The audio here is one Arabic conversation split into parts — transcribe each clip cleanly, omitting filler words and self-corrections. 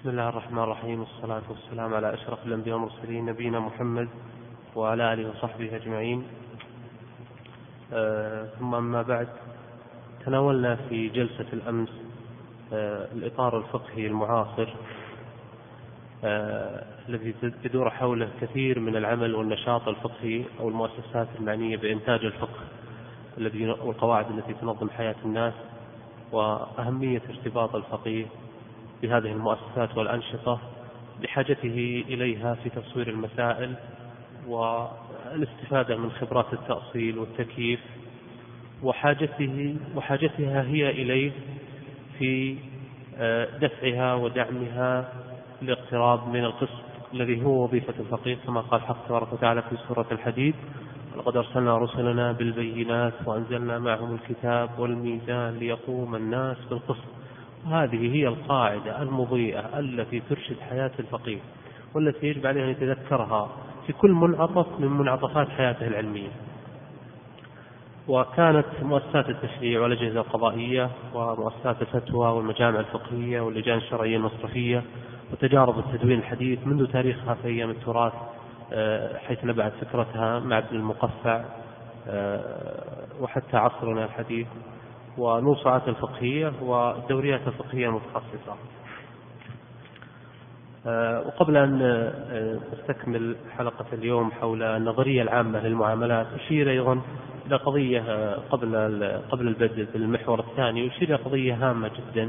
بسم الله الرحمن الرحيم، والصلاة والسلام على أشرف الأنبياء والمرسلين نبينا محمد وعلى آله وصحبه أجمعين. ثم أما بعد، تناولنا في جلسة الأمس الإطار الفقهي المعاصر الذي تدور حوله كثير من العمل والنشاط الفقهي أو المؤسسات المعنية بإنتاج الفقه والقواعد التي تنظم حياة الناس، وأهمية ارتباط الفقيه بهذه المؤسسات والأنشطة بحاجته إليها في تصوير المسائل والاستفادة من خبرات التأصيل والتكييف، وحاجتها هي إليه في دفعها ودعمها لاقتراب من القسط الذي هو وظيفة الفقيه، كما قال حق تبارك وتعالى في سورة الحديد: لقد أرسلنا رسلنا بالبينات وأنزلنا معهم الكتاب والميزان ليقوم الناس بالقسط. هذه هي القاعدة المضيئة التي ترشد حياة الفقيه، والتي يجب عليه أن يتذكرها في كل منعطف من منعطفات حياته العلمية. وكانت مؤسسات التشريع والأجهزة القضائية ومؤسسات الفتوى والمجامع الفقهية واللجان الشرعية المصرفية وتجارب التدوين الحديث منذ تاريخها في أيام التراث، حيث نبعت فكرتها مع ابن المقفع وحتى عصرنا الحديث، والموسوعات الفقهية والدوريات الفقهية المتخصصة. وقبل أن نستكمل حلقة اليوم حول النظرية العامة للمعاملات، أشير أيضا إلى قضية قبل البدء بالمحور الثاني، أشير إلى قضية هامة جدا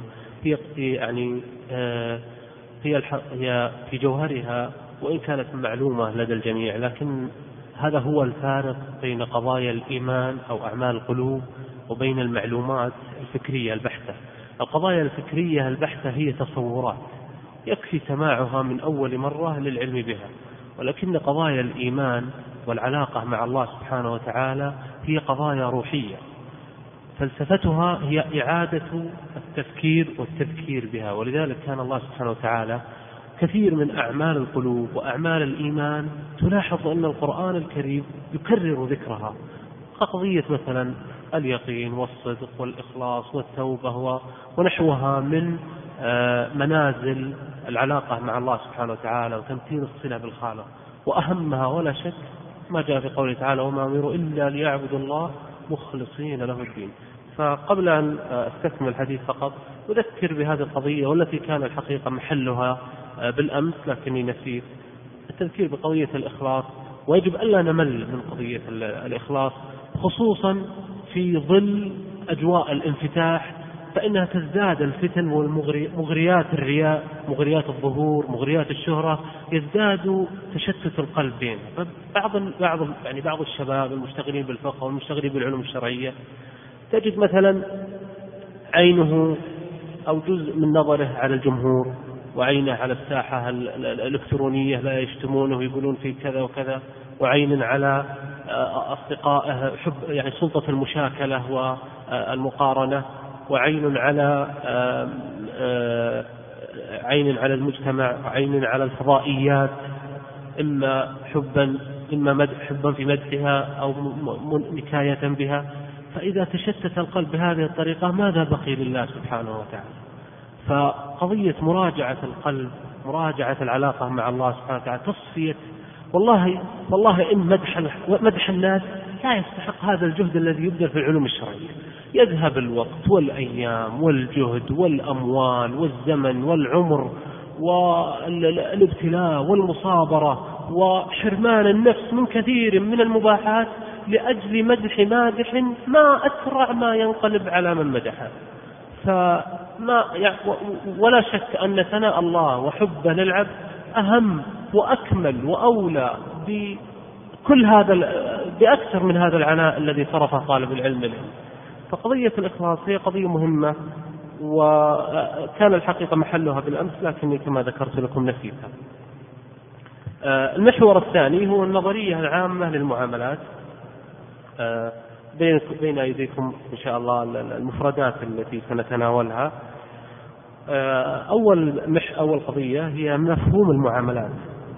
هي في جوهرها وإن كانت معلومة لدى الجميع، لكن هذا هو الفارق بين قضايا الإيمان أو أعمال القلوب وبين المعلومات الفكرية البحتة. القضايا الفكرية البحتة هي تصورات يكفي سماعها من أول مرة للعلم بها، ولكن قضايا الإيمان والعلاقة مع الله سبحانه وتعالى هي قضايا روحية، فلسفتها هي إعادة التفكير والتذكير بها. ولذلك كان الله سبحانه وتعالى كثير من أعمال القلوب وأعمال الإيمان تلاحظ أن القرآن الكريم يكرر ذكرها، كقضية مثلا اليقين والصدق والإخلاص والتوبة ونحوها من منازل العلاقة مع الله سبحانه وتعالى وتمثيل الصلة بالخالق. وأهمها ولا شك ما جاء في قوله تعالى: وما أمروا إلا ليعبدوا الله مخلصين له الدين. فقبل أن أستكمل الحديث فقط أذكر بهذه القضية والتي كان الحقيقة محلها بالأمس، لكني نسيت التذكير بقضية الإخلاص. ويجب ألا نمل من قضية الإخلاص، خصوصا في ظل أجواء الانفتاح، فإنها تزداد الفتن والمغريات الرياء، مغريات الظهور، مغريات الشهرة، يزداد تشتت القلب بينها. بعض الشباب المشتغلين بالفقه والمشتغلين بالعلوم الشرعية تجد مثلا عينه أو جزء من نظره على الجمهور، وعينه على الساحة الإلكترونية لا يشتمونه ويقولون في كذا وكذا، وعين على أصدقائه سلطة المشاكلة والمقارنة، وعين على المجتمع، وعين على الفضائيات، إما حبا في مدحها أو نكاية بها. فإذا تشتت القلب بهذه الطريقة ماذا بقي لله سبحانه وتعالى؟ فقضية مراجعة القلب، مراجعة العلاقة مع الله سبحانه وتعالى، تصفية. والله إن مدح الناس لا يستحق هذا الجهد الذي يبذل في العلوم الشرعية. يذهب الوقت والأيام والجهد والأموال والزمن والعمر والابتلاء والمصابرة وحرمان النفس من كثير من المباحات لأجل مدح مادح ما أسرع ما ينقلب على من مدحه. ولا شك أن ثناء الله وحبه للعبد أهم وأكمل وأولى بأكثر من هذا العناء الذي صرفه طالب العلم له. فقضية الإخلاص هي قضية مهمة، وكان الحقيقة محلها بالأمس، لكني كما ذكرت لكم نسيتها. المحور الثاني هو النظرية العامة للمعاملات. بين أيديكم إن شاء الله المفردات التي سنتناولها. أول قضية هي مفهوم المعاملات.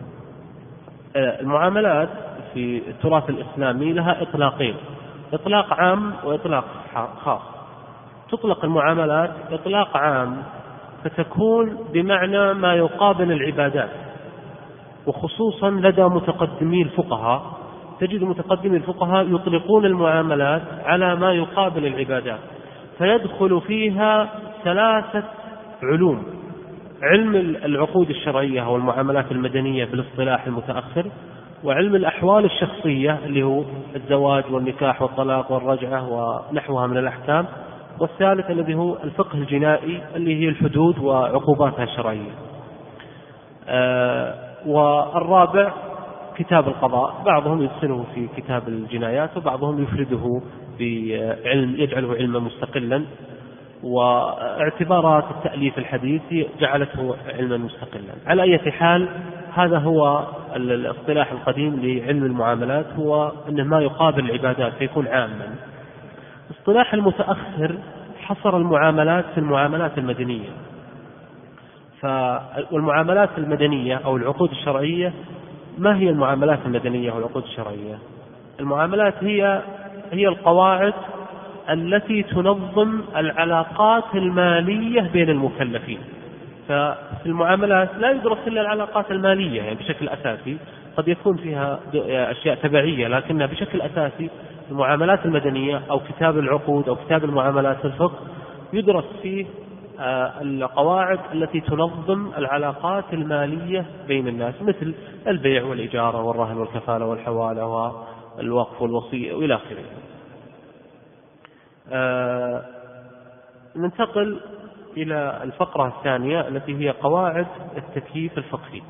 المعاملات في التراث الإسلامي لها إطلاقين: إطلاق عام وإطلاق خاص. تطلق المعاملات إطلاق عام فتكون بمعنى ما يقابل العبادات، وخصوصا لدى متقدمي الفقهاء تجد متقدمي الفقهاء يطلقون المعاملات على ما يقابل العبادات، فيدخل فيها 3 علوم: علم العقود الشرعية والمعاملات المدنية بالاصطلاح المتأخر، وعلم الأحوال الشخصية اللي هو الزواج والنكاح والطلاق والرجعة ونحوها من الأحكام، والثالث الذي هو الفقه الجنائي اللي هي الحدود وعقوباتها الشرعية، والرابع كتاب القضاء، بعضهم يدخله في كتاب الجنايات وبعضهم يفرده بعلم يجعله علما مستقلا، واعتبارات التأليف الحديثي جعلته علما مستقلا. على أي حال هذا هو الاصطلاح القديم لعلم المعاملات، هو أنه ما يقابل العبادات فيكون عاما. الاصطلاح المتأخر حصر المعاملات في المعاملات المدنية، والمعاملات المدنية أو العقود الشرعية، ما هي المعاملات المدنية والعقود الشرعية؟ المعاملات هي القواعد التي تنظم العلاقات المالية بين المكلفين. ففي المعاملات لا يدرس إلا العلاقات المالية يعني بشكل أساسي، قد يكون فيها أشياء تبعية، لكنها بشكل أساسي المعاملات المدنية أو كتاب العقود أو كتاب المعاملات في الفقه يدرس فيه القواعد التي تنظم العلاقات المالية بين الناس، مثل البيع والإجارة والرهن والكفالة والحوالة والوقف والوصية وإلى آخره. ننتقل إلى الفقرة الثانية التي هي قواعد التكييف الفقهي.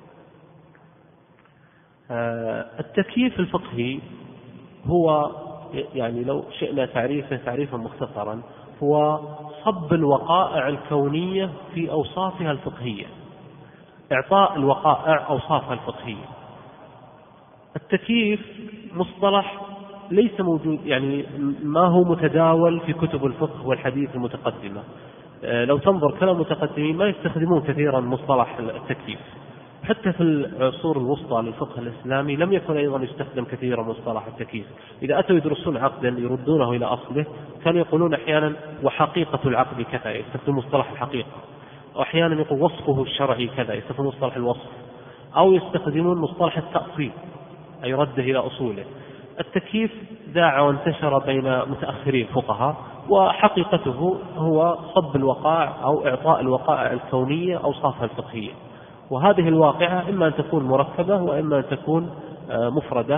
التكييف الفقهي هو يعني لو شئنا تعريفا مختصرا هو صب الوقائع الكونية في أوصافها الفقهية، إعطاء الوقائع أوصافها الفقهية. التكييف مصطلح ليس موجود، يعني ما هو متداول في كتب الفقه والحديث المتقدمة. لو تنظر كلام المتقدمين ما يستخدمون كثيرا مصطلح التكييف، حتى في العصور الوسطى للفقه الإسلامي لم يكن أيضا يستخدم كثيرا مصطلح التكييف. إذا أتوا يدرسون عقدا يردونه إلى أصله كانوا يقولون أحيانا وحقيقة العقد كذا، يستخدم مصطلح الحقيقة، وأحيانا يقول وصفه الشرعي كذا، يستخدم مصطلح الوصف، أو يستخدمون مصطلح التأصيل أي رده إلى أصوله. التكييف ذاع وانتشر بين متأخري الفقهاء، وحقيقته هو صب الوقائع أو إعطاء الوقائع الكونية أوصافها الفقهية، وهذه الواقعة إما أن تكون مركبة وإما أن تكون مفردة،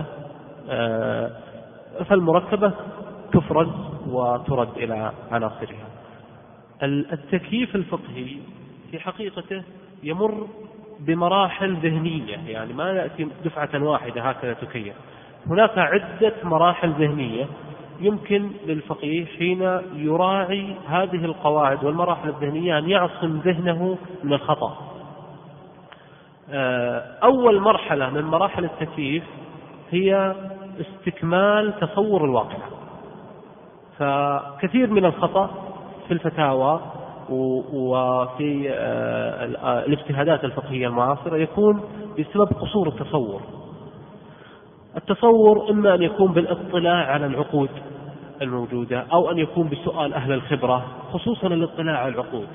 فالمركبة تفرز وترد إلى عناصرها. التكييف الفقهي في حقيقته يمر بمراحل ذهنية، يعني ما يأتي دفعة واحدة هكذا تكيف، هناك عدة مراحل ذهنية يمكن للفقيه حين يراعي هذه القواعد والمراحل الذهنية أن يعصم ذهنه من الخطأ. أول مرحلة من مراحل التكييف هي استكمال تصور الواقع، فكثير من الخطأ في الفتاوى وفي الاجتهادات الفقهية المعاصرة يكون بسبب قصور التصور إما أن يكون بالاطلاع على العقود الموجودة، أو أن يكون بسؤال أهل الخبرة، خصوصا الاطلاع على العقود.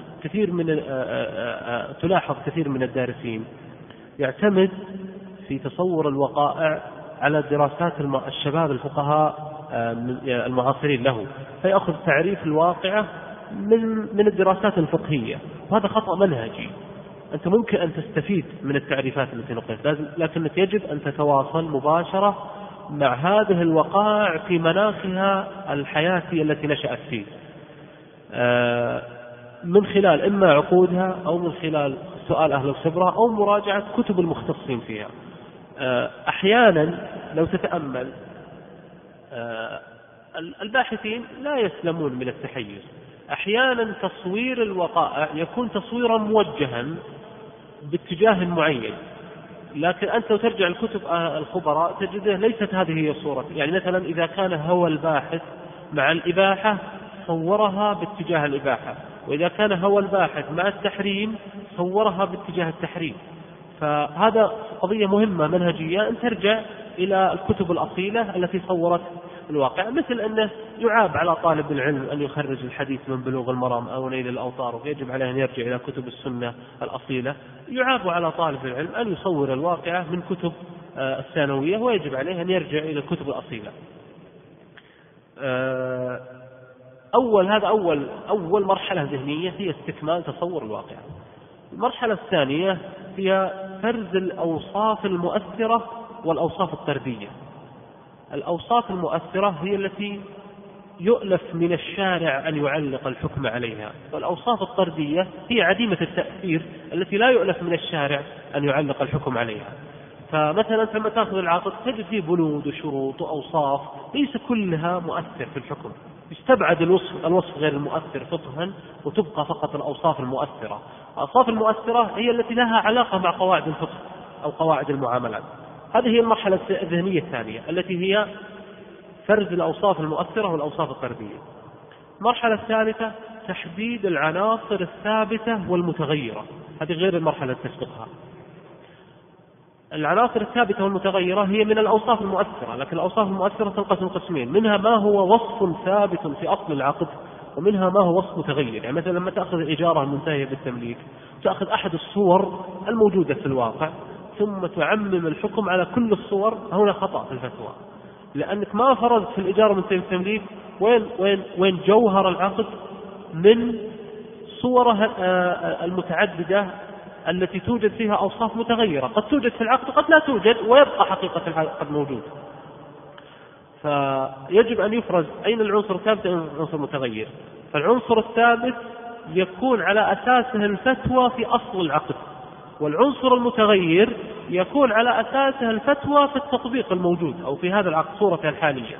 تلاحظ كثير من الدارسين يعتمد في تصور الوقائع على دراسات الشباب الفقهاء المعاصرين له، فيأخذ تعريف الواقعة من الدراسات الفقهية، وهذا خطأ منهجي. أنت ممكن أن تستفيد من التعريفات التي نقلت، لكنك يجب أن تتواصل مباشرة مع هذه الوقائع في مناخها الحياتية التي نشأت فيه، من خلال إما عقودها أو من خلال سؤال أهل الخبرة أو مراجعة كتب المختصين فيها. أحيانا لو تتأمل الباحثين لا يسلمون من التحيز، أحيانا تصوير الوقائع يكون تصويرا موجها باتجاه معين، لكن أنت لو ترجع الكتب الخبراء تجده ليست هذه هي الصورة. يعني مثلا إذا كان هو الباحث مع الإباحة صورها باتجاه الإباحة، وإذا كان هو الباحث مع التحريم صورها باتجاه التحريم. فهذا قضية مهمة منهجية أن ترجع إلى الكتب الأصيلة التي صورت الواقع، مثل أنه يعاب على طالب العلم أن يخرج الحديث من بلوغ المرام أو نيل الأوطار، ويجب عليه أن يرجع إلى كتب السنة الأصيلة. يعاب على طالب العلم أن يصور الواقع من كتب الثانوية، ويجب عليه أن يرجع إلى الكتب الأصيلة. هذا أول مرحلة ذهنية هي استكمال تصور الواقع. المرحلة الثانية هي فرز الأوصاف المؤثرة والأوصاف الطردية. الأوصاف المؤثرة هي التي يؤلف من الشارع أن يعلق الحكم عليها، والأوصاف الطردية هي عديمة التأثير التي لا يؤلف من الشارع أن يعلق الحكم عليها. فمثلا لما تأخذ العقد تجد فيه بنود وشروط وأوصاف ليس كلها مؤثر في الحكم، يستبعد الوصف غير المؤثر فقها، وتبقى فقط الأوصاف المؤثرة. الأوصاف المؤثرة هي التي لها علاقة مع قواعد الفقه أو قواعد المعاملات. هذه هي المرحلة الذهنية الثانية التي هي فرز الأوصاف المؤثرة والأوصاف الطردية. المرحلة الثالثة تحديد العناصر الثابتة والمتغيرة، هذه غير المرحلة التي تسبقها. العناصر الثابتة والمتغيرة هي من الأوصاف المؤثرة، لكن الأوصاف المؤثرة تنقسم قسمين، منها ما هو وصف ثابت في أصل العقد، ومنها ما هو وصف متغير. يعني مثلا لما تأخذ الإجارة المنتهية بالتمليك تأخذ أحد الصور الموجودة في الواقع ثم تعمم الحكم على كل الصور، هنا خطأ في الفتوى، لأنك ما فرضت في الإجارة المنتهية بالتمليك وين جوهر العقد من صورها المتعددة التي توجد فيها أوصاف متغيرة، قد توجد في العقد قد لا توجد، ويبقى حقيقة العقد موجود. فيجب أن يفرز أين العنصر الثابت وأين العنصر المتغير. فالعنصر الثابت يكون على أساسه الفتوى في أصل العقد، والعنصر المتغير يكون على أساسه الفتوى في التطبيق الموجود أو في هذا العقد صورته الحالية.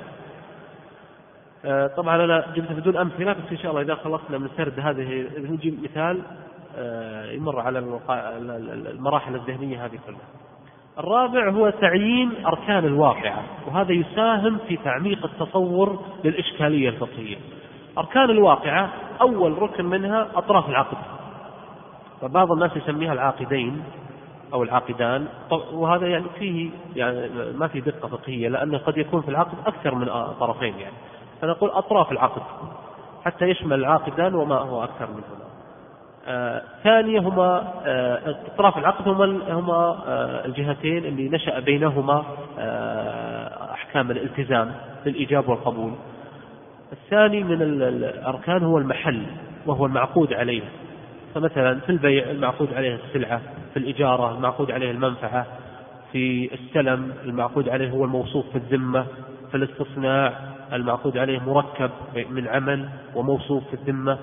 طبعا أنا جبت بدون أمثلة، بس إن شاء الله إذا خلصنا من سرد هذه نجي مثال يمر على المراحل الذهنية هذه كلها. الرابع هو تعيين أركان الواقعة، وهذا يساهم في تعميق التصور للإشكالية الفقهية. أركان الواقعة أول ركن منها أطراف العقد، فبعض الناس يسميها العاقدين أو العاقدان، وهذا يعني فيه يعني ما في دقة فقهية، لأنه قد يكون في العقد أكثر من طرفين، يعني فنقول أطراف العقد حتى يشمل العاقدان وما هو أكثر منهما. ثانية هما أطراف العقد هما الجهتين اللي نشأ بينهما أحكام الالتزام للإيجاب والقبول. الثاني من الأركان هو المحل وهو المعقود عليه، فمثلا في البيع المعقود عليه السلعة، في الإجارة المعقود عليه المنفعة، في السلم المعقود عليه هو الموصوف في الذمة، في الاستصناع المعقود عليه مركب من عمل وموصوف في الذمة،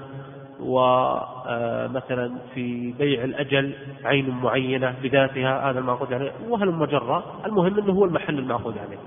ومثلا في بيع الأجل عين معينة بذاتها هذا المعقود عليه، وهل مجرى. المهم أنه هو المحل المعقود عليه.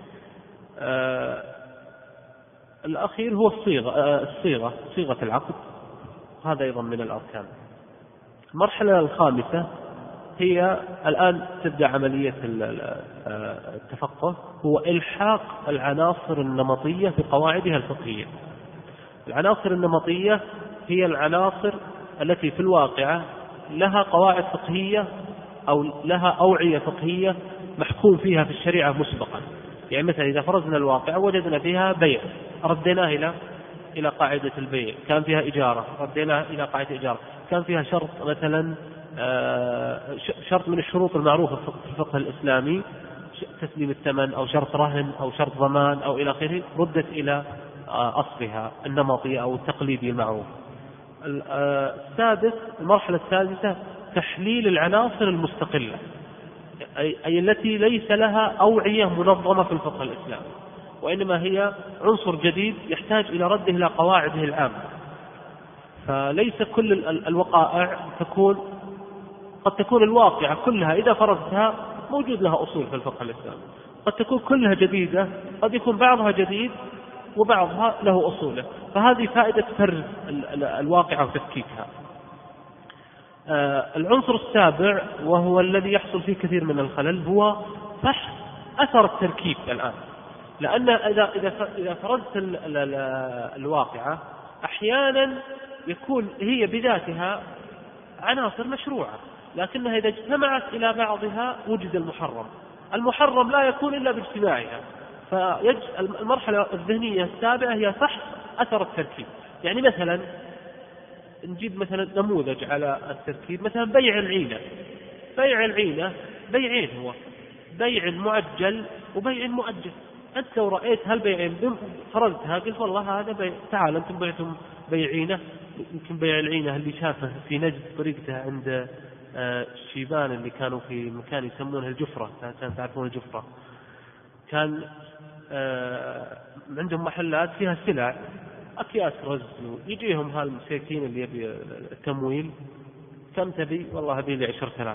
الأخير هو صيغة العقد، هذا أيضا من الأركان. المرحلة الخامسة هي الآن تبدأ عملية التفقه، هو إلحاق العناصر النمطية بقواعدها الفقهية. العناصر النمطية هي العناصر التي في الواقع لها قواعد فقهية أو لها أوعية فقهية محكوم فيها في الشريعة مسبقا. يعني مثلا إذا فرضنا الواقع وجدنا فيها بيع رديناه إلى قاعدة البيع، كان فيها إجارة رديناه إلى قاعدة الإجارة، كان فيها شرط مثلا شرط من الشروط المعروفة في الفقه الإسلامي تسليم الثمن أو شرط رهن أو شرط ضمان أو إلى آخره، ردت إلى أصلها النمطي أو التقليدي المعروف. المرحلة السادسة تحليل العناصر المستقلة، أي التي ليس لها أوعية منظمة في الفقه الإسلامي، وإنما هي عنصر جديد يحتاج إلى رده إلى قواعده العامة. فليس كل الوقائع قد تكون الواقعة كلها إذا فرضتها موجود لها أصول في الفقه الإسلامي، قد تكون كلها جديدة، قد يكون بعضها جديد وبعضها له أصوله. فهذه فائدة فرز الواقعة وتفكيكها. العنصر السابع وهو الذي يحصل فيه كثير من الخلل هو فحص أثر التركيب الآن، لأن إذا فرضت الواقعة أحيانا يكون هي بذاتها عناصر مشروعة، لكنها إذا اجتمعت إلى بعضها وجد المحرم لا يكون إلا باجتماعها. فالمرحلة الذهنية السابعة هي فحص أثر التركيب. يعني مثلا نجيب مثلا نموذج على التركيب، مثلا بيع العينة. بيع العينة بيعين، هو بيع معجل وبيع مؤجل. أنت لو رأيت هالبيعين فرضتها قلت والله هذا بيع، تعال أنتم بيعتم بيعينة، يمكن بيع العينة اللي شافه في نجد طريقته عند الشيبان اللي كانوا في مكان يسمونه الجفرة، كان تعرفون الجفرة، كان عندهم محلات فيها سلع، أكياس رز، يجيهم هالمساكين اللي يبي التمويل، كم تبي؟ والله أبي لي 10,000.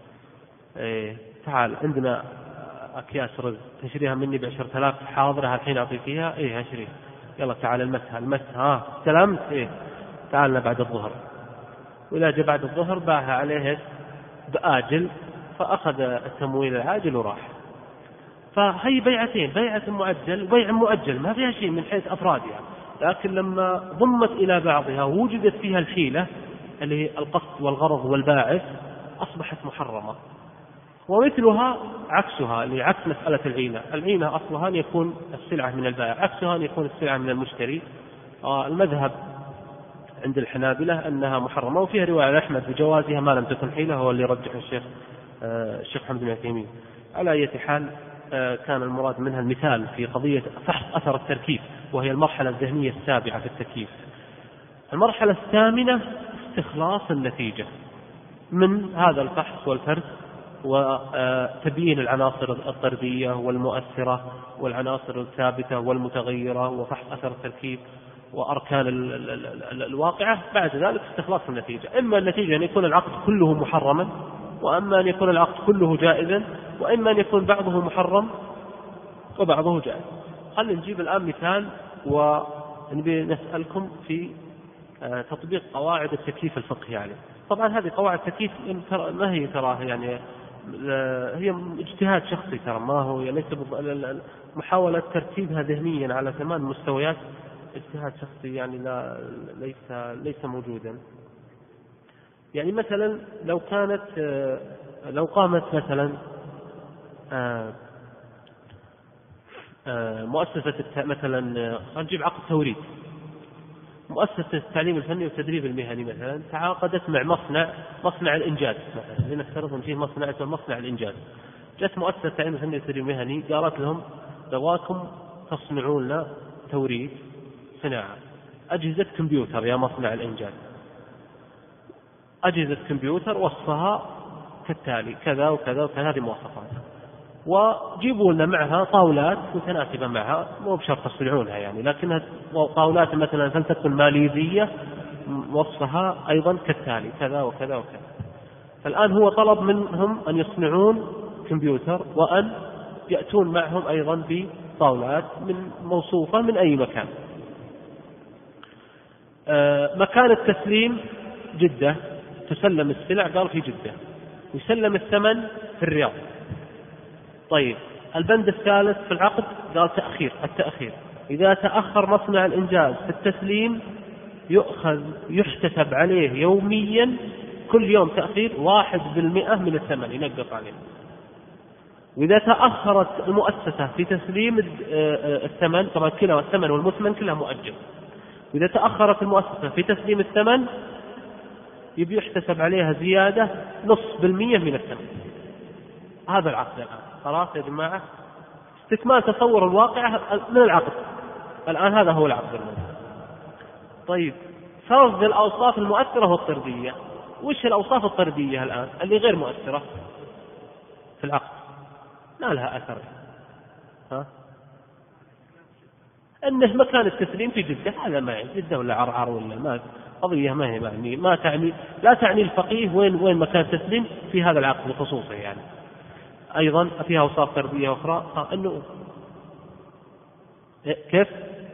تعال عندنا أكياس رز تشريها مني ب10,000 حاضرة الحين أعطيك إياها؟ إيه هشريها. يلا تعال المسها استلمت؟ تعالنا بعد الظهر. وإذا جاء بعد الظهر باها عليه بآجل، فأخذ التمويل العاجل وراح. فهي بيعتين، بيعة معجل وبيع مؤجل، ما فيها شيء من حيث أفرادها، لكن لما ضمت إلى بعضها ووجدت فيها الحيلة اللي هي القصد والغرض والباعث أصبحت محرمة. ومثلها عكسها، اللي عكس مسألة العينة. العينة أصلها أن يكون السلعة من البائع، عكسها أن يكون السلعة من المشتري. المذهب عند الحنابلة أنها محرمة، وفيها رواية أحمد بجوازها ما لم تكن حيلة، هو اللي رجح الشيخ محمد بن عثيمين. على أي حال كان المراد منها المثال في قضية فحص أثر التركيب، وهي المرحلة الذهنية السابعة في التكييف. المرحلة الثامنة استخلاص النتيجة من هذا الفحص والفرز، وتبيين العناصر الطردية والمؤثرة والعناصر الثابتة والمتغيرة، وفحص أثر التركيب وأركان الواقعة. بعد ذلك استخلاص النتيجة، إما النتيجة أن يكون العقد كله محرما، وأما أن يكون العقد كله جائزا، وإما أن يكون بعضه محرم وبعضه جائز. خلينا نجيب الآن مثال ونبي نسألكم في تطبيق قواعد التكييف الفقهي عليه. طبعا هذه قواعد التكييف ما هي تراها يعني هي اجتهاد شخصي، ترى ما هو يعني محاولة ترتيبها ذهنيا على 8 مستويات، اجتهاد شخصي يعني ليس موجودا. يعني مثلا لو قامت مثلا مؤسسة مثلا نجيب عقد توريد، مؤسسة التعليم الفني والتدريب المهني مثلا تعاقدت مع مصنع الإنجاز مثلا، لنفترض أن فيه مصنع الإنجاز. جت مؤسسة التعليم الفني والتدريب المهني قالت لهم نبغاكم تصنعون لنا توريد صناعة أجهزة كمبيوتر يا مصنع الإنجاز. أجهزة كمبيوتر وصفها كالتالي كذا وكذا وكذا، هذه مواصفات، وجيبوا لنا معها طاولات متناسبة معها، مو بشرط تصنعونها يعني، لكنها طاولات مثلا فلتكن ماليزية وصفها أيضا كالتالي كذا وكذا وكذا. فالآن هو طلب منهم أن يصنعون كمبيوتر، وأن يأتون معهم أيضا بطاولات من موصوفة من أي مكان. مكان التسليم جدة، تسلم السلع قال في جدة، يسلم الثمن في الرياض. طيب البند الثالث في العقد قال التأخير، إذا تأخر مصنع الإنجاز في التسليم يحتسب عليه يوميا، كل يوم تأخير 1% من الثمن ينقص عليه. وإذا تأخرت المؤسسة في تسليم الثمن، طبعا كلا الثمن والمثمن كلها مؤجل، وإذا تأخرت المؤسسة في تسليم الثمن يحتسب عليها زيادة 0.5% من الثمن. هذا العقد الآن خلاص يا جماعة، استكمال تصور الواقع من العقد. الآن هذا هو العقد الموجود. طيب فرض الأوصاف المؤثرة والطردية. وش الأوصاف الطردية الآن اللي غير مؤثرة في العقد ما لها أثر؟ أنه مكان التسليم في جدة، هذا ما يعني جدة ولا عرعر ولا ما قضية، ما هي ما تعني، لا تعني الفقيه وين مكان التسليم في هذا العقد بخصوصه. يعني أيضا فيها أوصاف طردية أخرى، أنه كيف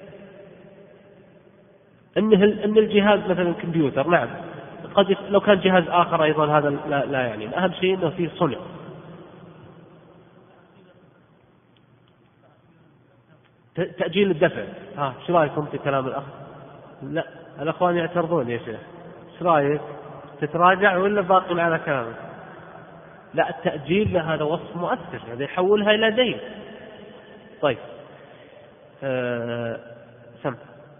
أن الجهاز مثلا كمبيوتر، نعم قد لو كان جهاز آخر أيضا هذا لا يعني، أهم شيء أنه فيه صنع. تأجيل الدفع، شو رأيكم في كلام الأخ؟ لا الأخوان يعترضون يا شيخ، شو رأيك؟ تتراجع ولا باقي على كلامك؟ لا التأجيل هذا وصف مؤثر، هذا يحولها إلى دين. طيب سم.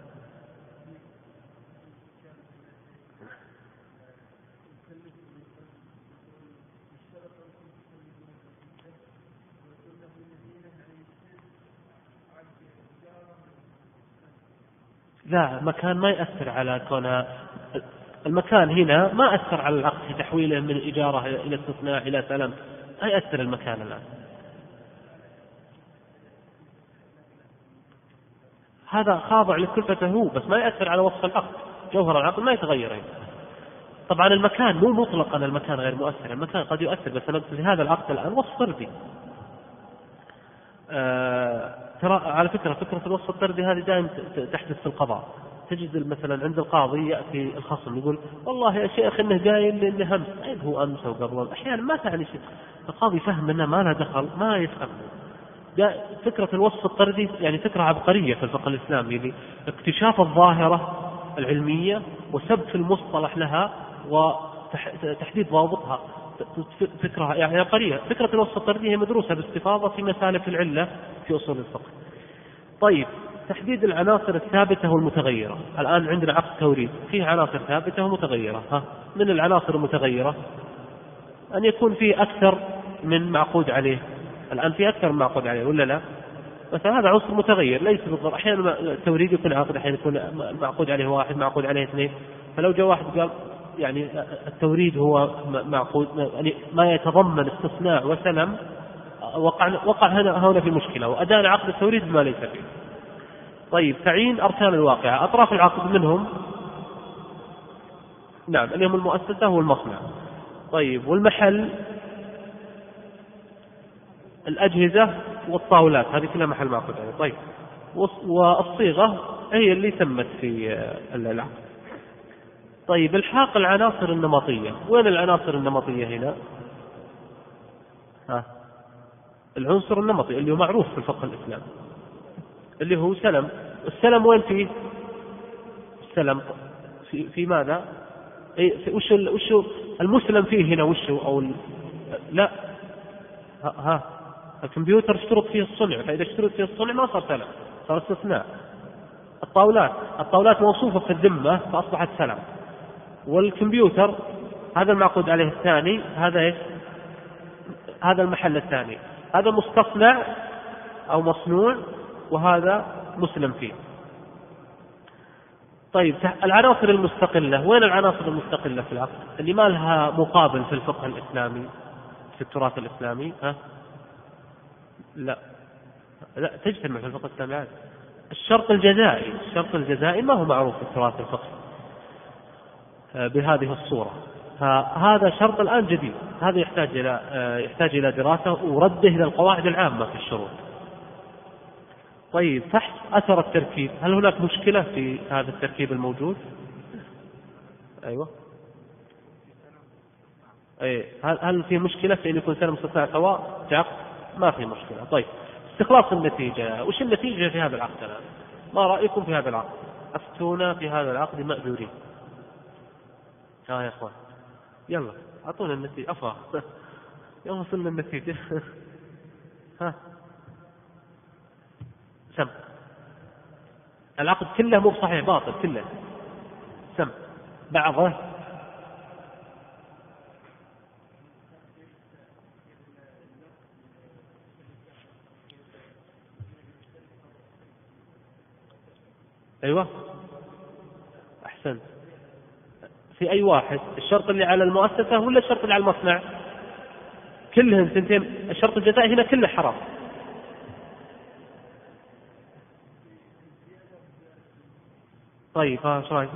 لا، مكان ما يأثر على كونها. المكان هنا ما أثر على العقد في تحويله من إجارة إلى استثناء إلى سلم، ما يأثر المكان الآن. هذا خاضع لكلفته هو، بس ما يأثر على وصف العقد. جوهر العقد ما يتغير هنا. طبعا المكان مو مطلقا المكان غير مؤثر، المكان قد يؤثر، بس أنا في هذا العقد الآن وصف طردي. ترى على فكرة الوصف الطردي هذه دائما تحدث في القضاء. تجد مثلا عند القاضي يأتي الخصم يقول والله يا شيخ إنه قايل إنه أمس، طيب هو أمس وقبل، أحيانا ما تعني شيء. القاضي فهم إنه ما له دخل، ما يفهم. فكرة الوصف الطردي يعني فكرة عبقرية في الفقه الإسلامي، يعني اكتشاف الظاهرة العلمية وسبك المصطلح لها وتحديد ضوابطها. فكرة يعني عبقرية. فكرة الوصف الطردي هي مدروسة باستفاضة في مسالك العلة في أصول الفقه. طيب، تحديد العناصر الثابتة والمتغيرة. الآن عندنا عقد توريد فيه عناصر ثابتة ومتغيرة. من العناصر المتغيرة أن يكون فيه أكثر من معقود عليه. الآن في أكثر من معقود عليه ولا لا؟ مثلا هذا عنصر متغير ليس بالضرورة. أحيانا التوريد يكون عقد، أحيانا يكون معقود عليه واحد، معقود عليه اثنين. فلو جاء واحد قال يعني التوريد هو معقود يعني ما يتضمن استثناء وسلم، وقع هنا في مشكلة، وأدان عقد التوريد ما ليس فيه. طيب، تعيين أركان الواقعة. أطراف العقد منهم نعم اللي هم المؤسسة والمصنع. طيب، والمحل الأجهزة والطاولات، هذه كلها محل معقود عليه. طيب، والصيغة هي اللي تمت في العقد. طيب، الحاق العناصر النمطية. وين العناصر النمطية هنا؟ العنصر النمطي اللي هو معروف في الفقه الإسلامي اللي هو سلم. السلم وين فيه؟ السلم في ماذا؟ وش المسلم فيه هنا؟ لا، الكمبيوتر اشترط فيه الصنع، فإذا اشترط فيه الصنع ما صار سلم، صار استثناء. الطاولات موصوفة في الذمة فأصبحت سلم. والكمبيوتر هذا المعقود عليه الثاني، هذا ايش؟ هذا المحل الثاني، هذا مستصنع أو مصنوع، وهذا مسلم فيه. طيب، العناصر المستقلة. وين العناصر المستقلة في العقد اللي ما لها مقابل في الفقه الإسلامي في التراث الإسلامي؟ لا تجتمع في الفقه الإسلامي. الشرط الجزائي ما هو معروف في التراث الفقهي بهذه الصورة. فهذا شرط الآن جديد، هذا يحتاج إلى دراسة ورده إلى القواعد العامة في الشروط. طيب، فحص أثر التركيب. هل هناك مشكلة في هذا التركيب الموجود؟ أيوة. هل في مشكلة في أن يكون سلم استثناء سواء في عقد؟ ما في مشكلة. طيب، استخلاص النتيجة. وش النتيجة في هذا العقد الآن؟ ما رأيكم في هذا العقد؟ أفتونا في هذا العقد مأجورين. يا إخوان يلا أعطونا النتيجة. يلا وصلنا النتيجة. سم. العقد كله مو صحيح، باطل كله. سم بعضه. أيوة أحسن. في أي واحد؟ الشرط اللي على المؤسسة ولا الشرط اللي على المصنع؟ كلهم سنتين. الشرط الجزائي هنا كله حرام. طيب، شو رايك؟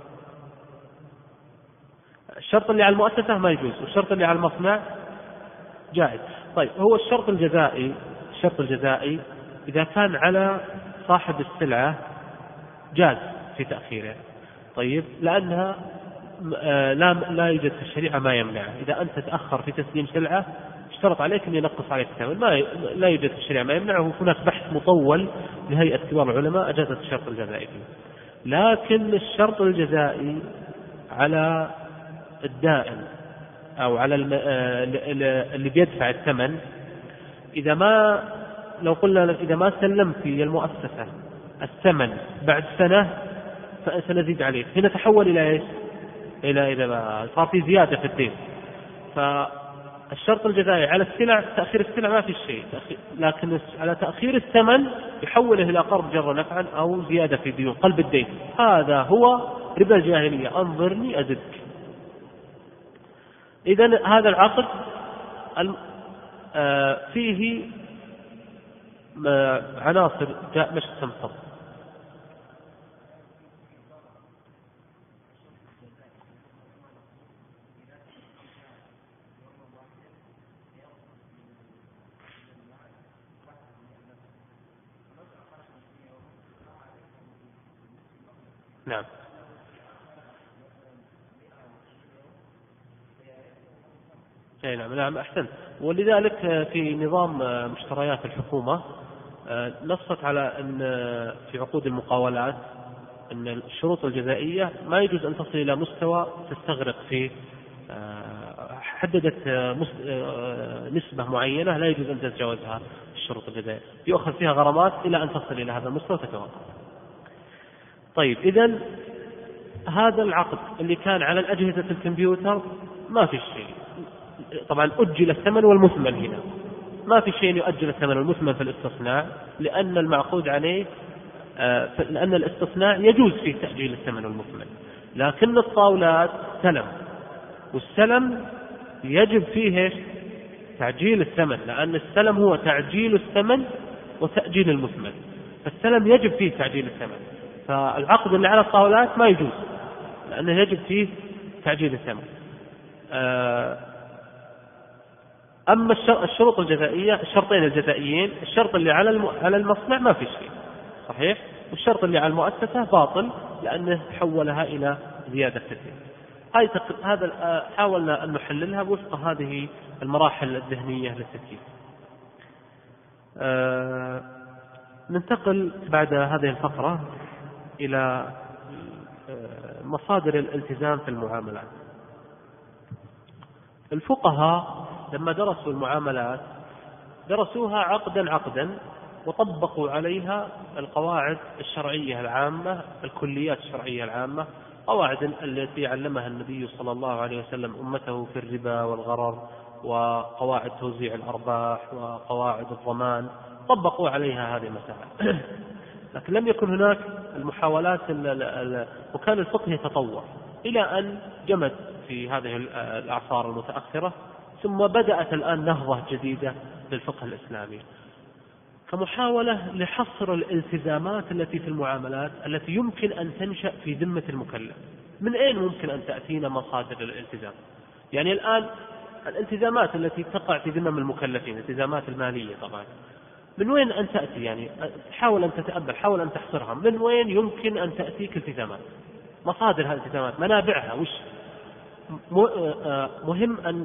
الشرط اللي على المؤسسة ما يجوز، والشرط اللي على المصنع جائز. طيب، هو الشرط الجزائي إذا كان على صاحب السلعة جاز في تأخيره. طيب، لأنها لا يوجد في الشريعة ما يمنع. إذا أنت تأخر في تسليم سلعة اشترط عليك أن ينقص عليك الثمن، لا يوجد في الشريعة ما يمنعه. هناك بحث مطول لهيئة كبار العلماء أجازت الشرط الجزائي فيه. لكن الشرط الجزائي على الدائن أو على اللي بيدفع الثمن، لو قلنا إذا ما سلم في المؤسسة الثمن بعد سنة فسنزيد عليه. هنا تحول إلى إيش؟ إلى صار في زيادة في الدين. فالشرط الجزائي على السلع، تأخير السلع ما في شيء، لكن على تأخير الثمن يحوله إلى قرض جر نفعا أو زيادة في ديون، قلب الدين. هذا هو ربا الجاهلية، أنظرني أزدك. إذن هذا العقد فيه عناصر مش تمطر. نعم. أي نعم أحسنت. ولذلك في نظام مشتريات الحكومة نصت على أن في عقود المقاولات أن الشروط الجزائية ما يجوز أن تصل إلى مستوى تستغرق فيه، حددت نسبة معينة لا يجوز أن تتجاوزها الشروط الجزائية، يؤخذ فيها غرامات إلى أن تصل إلى هذا المستوى تتوقف. طيب، إذن هذا العقد اللي كان على الأجهزة الكمبيوتر ما في شيء، طبعا أجل الثمن والمثمن، هنا ما في شيء يؤجل الثمن والمثمن في الاستثناء، لأن المعقود عليه لأن الاستثناء يجوز فيه تأجيل الثمن والمثمن. لكن الطاولات سلم، والسلم يجب فيه تعجيل الثمن، لأن السلم هو تعجيل الثمن وتأجيل المثمن، فالسلم يجب فيه تعجيل الثمن. فالعقد اللي على الطاولات ما يجوز لأنه يجب فيه تعجيل الثمن. أما الشروط الجزائية، الشرطين الجزائيين، الشرط اللي على المصنع ما في شيء صحيح، والشرط اللي على المؤسسة باطل لأنه حولها إلى زيادة الدين. هذا حاولنا أن نحللها وفق هذه المراحل الذهنية للتكييف. ننتقل بعد هذه الفقرة إلى مصادر الالتزام في المعاملات. الفقهاء لما درسوا المعاملات درسوها عقدا عقدا، وطبقوا عليها القواعد الشرعية العامة، الكليات الشرعية العامة، قواعد التي علمها النبي صلى الله عليه وسلم أمته في الربا والغرر، وقواعد توزيع الأرباح، وقواعد الضمان، طبقوا عليها هذه المسائل. لكن لم يكن هناك المحاولات، وكان الفقه يتطور إلى أن جمد في هذه الأعصار المتأخرة، ثم بدأت الآن نهضة جديدة للفقه الإسلامي كمحاولة لحصر الالتزامات التي في المعاملات التي يمكن أن تنشأ في ذمة المكلف. من أين ممكن أن تأتينا مصادر الالتزام؟ يعني الآن الالتزامات التي تقع في ذمم المكلفين، الالتزامات المالية طبعا، من وين أن تأتي؟ يعني حاول أن تتأمل، حاول أن تحصرها، من وين يمكن أن تأتيك التزامات؟ مصادر هذه الالتزامات، منابعها وش؟ مهم أن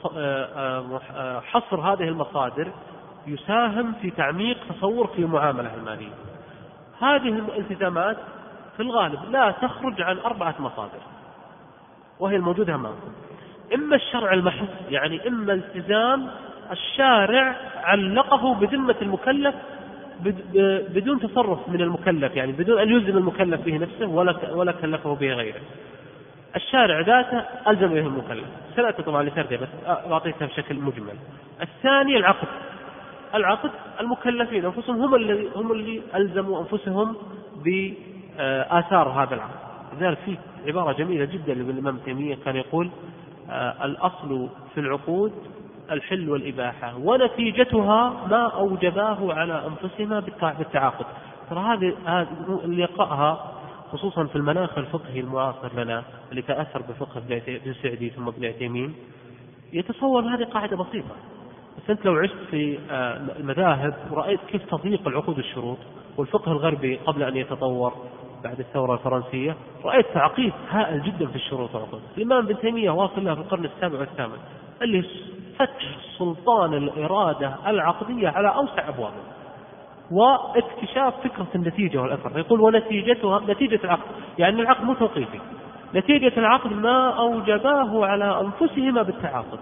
حصر هذه المصادر يساهم في تعميق تصور في المعاملة المالية. هذه الالتزامات في الغالب لا تخرج عن 4 مصادر، وهي الموجودة أمامكم. إما الشرع المحض، يعني إما التزام الشارع علقه بذمة المكلف بدون تصرف من المكلف، يعني بدون أن يلزم المكلف به نفسه ولا كلفه به غيره. الشارع ذاته ألزم به المكلف، سنأتي طبعا لسردها بس أعطيتها بشكل مجمل. الثاني العقد المكلفين أنفسهم هم اللي ألزموا أنفسهم بآثار هذا العقد. لذلك في عبارة جميلة جدا للإمام تيمية كان يقول: الأصل في العقود الحل والإباحة، ونتيجتها ما أوجباه على أنفسهما بالتعاقد. ترى هذه اللي يقرأها خصوصا في المناخ الفقهي المعاصر لنا اللي تأثر بفقه ابن سعدي ثم ابن عثيمين، يتصور هذه قاعدة بسيطة. بس أنت لو عشت في المذاهب ورأيت كيف تضيق العقود الشروط، والفقه الغربي قبل أن يتطور بعد الثورة الفرنسية رأيت تعقيد هائل جدا في الشروط والعقود. الإمام ابن تيمية واصل لها في القرن السابع والثامن، اللي فتح سلطان الإرادة العقدية على أوسع أبوابه، واكتشاف فكرة النتيجة والأثر. يقول: ونتيجتها، نتيجة العقد يعني العقد مو توقيفي، نتيجة العقد ما أوجباه على أنفسهما بالتعاقد.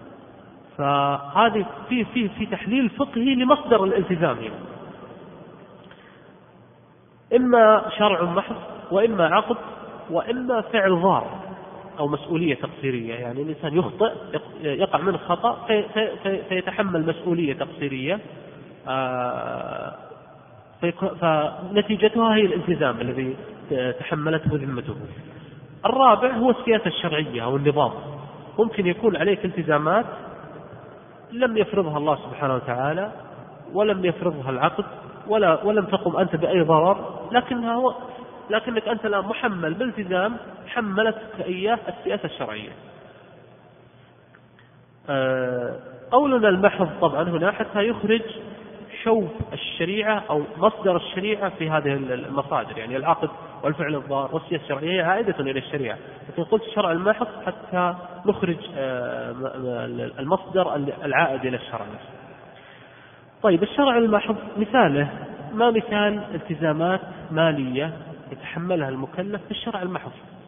فهذه في تحليل فقهي لمصدر الالتزام هنا. إما شرع محض، وإما عقد، وإما فعل ضار أو مسؤولية تقصيرية. يعني الإنسان يخطئ، يقع منه خطأ فيتحمل مسؤولية تقصيرية، فنتيجتها هي الالتزام الذي تحملته ذمته. الرابع هو السياسة الشرعية أو النظام. ممكن يكون عليك التزامات لم يفرضها الله سبحانه وتعالى، ولم يفرضها العقد، ولم تقم أنت بأي ضرر، لكنك أنت الآن محمل بالتزام حملتك إياه السياسة الشرعية. قولنا المحض طبعا هنا حتى يخرج شوب الشريعة أو مصدر الشريعة في هذه المصادر، يعني العقد والفعل الضار والسياسة الشرعية عائدة إلى الشريعة، لكن قلت الشرع المحض حتى نخرج المصدر العائد إلى الشرع نفسه. طيب الشرع المحض مثاله ما مثال التزامات مالية يتحملها المكلف في الشرع المحض؟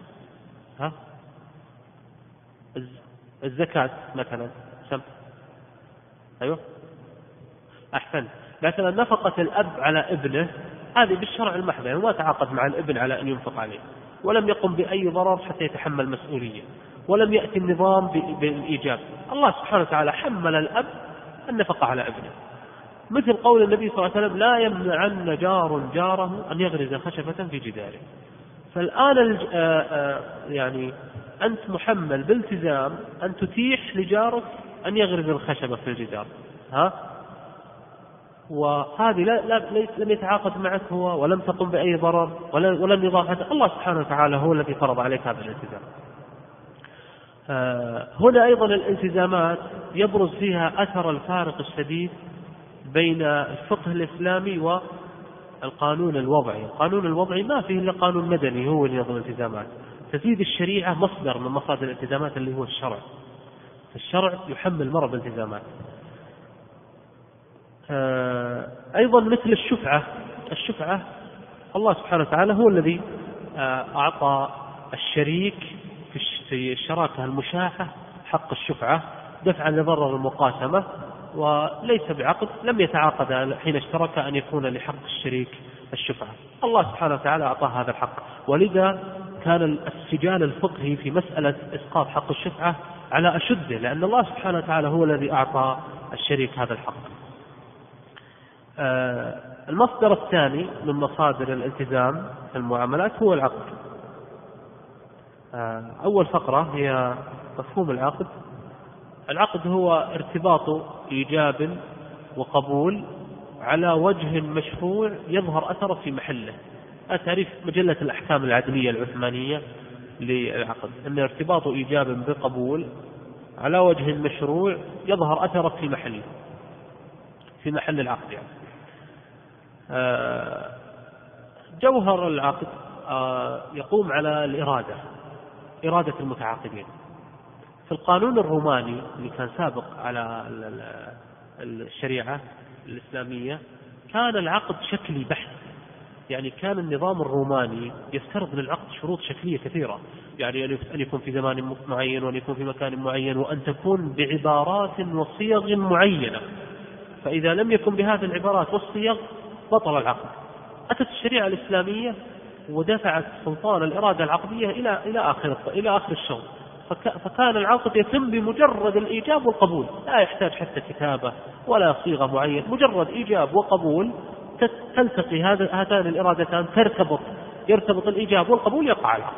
الزكاة مثلا، أيوه أحسن. مثلا نفقة الأب على ابنه هذه بالشرع المحض، يعني ما تعاقد مع الابن على أن ينفق عليه، ولم يقم بأي ضرر حتى يتحمل مسؤولية، ولم يأتي النظام بالإيجاب. الله سبحانه وتعالى حمل الأب النفقة على ابنه. مثل قول النبي صلى الله عليه وسلم لا يمنعن جار جاره أن يغرز خشبة في جداره. فالآن يعني أنت محمل بالتزام أن تتيح لجارك أن يغرز الخشبة في الجدار، وهذه لم يتعاقد معك هو، ولم تقم بأي ضرر، ولم يضاف حتى الله سبحانه وتعالى هو الذي فرض عليك هذا الالتزام. هنا أيضا الالتزامات يبرز فيها أثر الفارق الشديد بين الفقه الإسلامي والقانون الوضعي. القانون الوضعي ما فيه إلا قانون مدني هو اللي ينظم الالتزامات، تزيد الشريعة مصدر من مصادر الالتزامات اللي هو الشرع. الشرع يحمل مرة بالالتزامات. أيضا مثل الشفعة الله سبحانه وتعالى هو الذي أعطى الشريك في الشراكة المشاحة حق الشفعة دفعا لضرر المقاسمة، وليس بعقد، لم يتعاقد حين اشترك أن يكون لحق الشريك الشفعة. الله سبحانه وتعالى أعطاه هذا الحق، ولذا كان السجال الفقهي في مسألة إسقاط حق الشفعة على أشده، لأن الله سبحانه وتعالى هو الذي أعطى الشريك هذا الحق. المصدر الثاني من مصادر الالتزام في المعاملات هو العقد. أول فقرة هي مفهوم العقد. العقد هو ارتباط إيجاب وقبول على وجه مشروع يظهر أثره في محله. تعريف مجلة الأحكام العدلية العثمانية للعقد أن ارتباط إيجاب بقبول على وجه مشروع يظهر أثره في محله، في محل العقد. يعني جوهر العقد يقوم على الإرادة، إرادة المتعاقدين. في القانون الروماني اللي كان سابق على الشريعة الإسلامية كان العقد شكلي بحت، يعني كان النظام الروماني يفترض للعقد شروط شكلية كثيرة، يعني أن يكون في زمان معين، وأن يكون في مكان معين، وأن تكون بعبارات وصيغ معينة. فإذا لم يكن بهذه العبارات والصيغ بطل العقد. أتت الشريعة الإسلامية ودفعت سلطان الإرادة العقدية إلى آخر الشغل، فكان العقد يتم بمجرد الإيجاب والقبول، لا يحتاج حتى كتابة ولا صيغة معينة، مجرد إيجاب وقبول تلتقي هاتان الإرادتان، يرتبط الإيجاب والقبول، يقع العقد.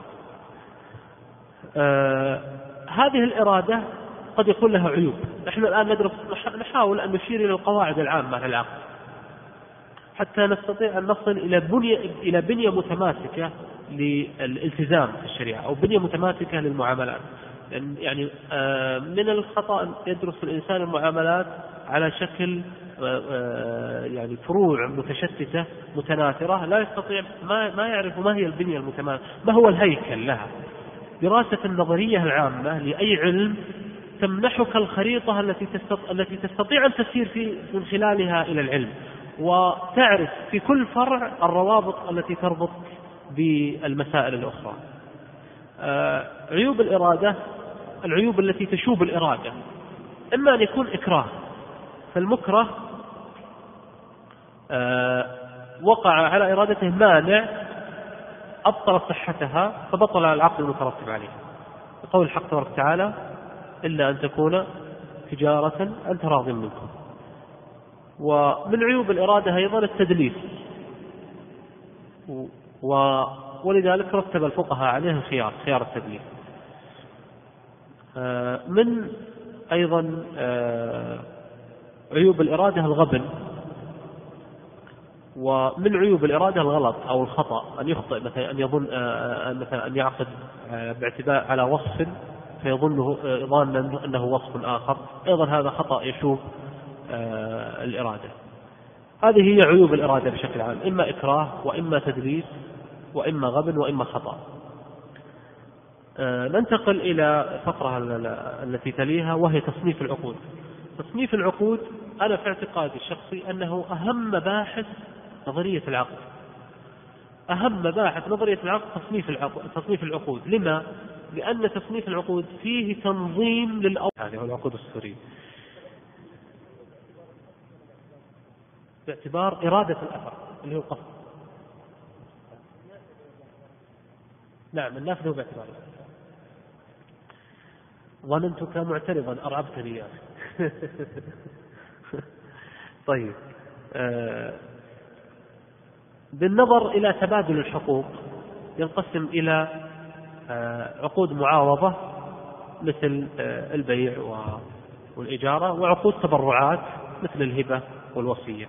هذه الإرادة قد يكون لها عيوب. نحن الآن نحاول أن نشير إلى القواعد العامة للعقد حتى نستطيع أن نصل إلى بنية متماسكة للالتزام في الشريعة، أو بنية متماسكة للمعاملات. يعني من الخطأ يدرس الإنسان المعاملات على شكل يعني فروع متشتتة متناثرة، لا يستطيع، ما يعرف ما هي البنية المتماسكة، ما هو الهيكل لها. دراسة النظرية العامة لأي علم تمنحك الخريطة التي تستطيع أن تسير من خلالها إلى العلم، وتعرف في كل فرع الروابط التي تربط بالمسائل الأخرى. عيوب الإرادة، العيوب التي تشوب الإرادة، إما أن يكون إكراه، فالمكره وقع على إرادته مانع أبطل صحتها فبطل العقد المترتب عليه، قول الحق تبارك وتعالى إلا أن تكون تجارة عن تراض منكم. ومن عيوب الإرادة أيضا التدليس، ولذلك رتب الفقهاء عليه خيار التدليس. من أيضا عيوب الإرادة الغبن، ومن عيوب الإرادة الغلط أو الخطأ، أن يخطئ مثلا، أن يظن مثلا أن يعقد باعتبار على وصف ظانا أنه وصف آخر، أيضا هذا خطأ يشوب الإرادة. هذه هي عيوب الإرادة بشكل عام، إما إكراه وإما تدليس وإما غبن وإما خطأ. ننتقل إلى الفقرة التي تليها، وهي تصنيف العقود. تصنيف العقود أنا في اعتقادي الشخصي أنه أهم مباحث نظرية العقد. أهم مباحث نظرية العقد تصنيف العقود. لما؟ لأن تصنيف العقود فيه تنظيم هذه العقود السورية باعتبار إرادة الأثر اللي هو القصد. نعم، النافذ هو باعتبار. ظننتك معترضا أرعبتني يا أخي. طيب، بالنظر إلى تبادل الحقوق ينقسم إلى عقود معاوضة مثل البيع والإجارة، وعقود تبرعات مثل الهبة والوصية.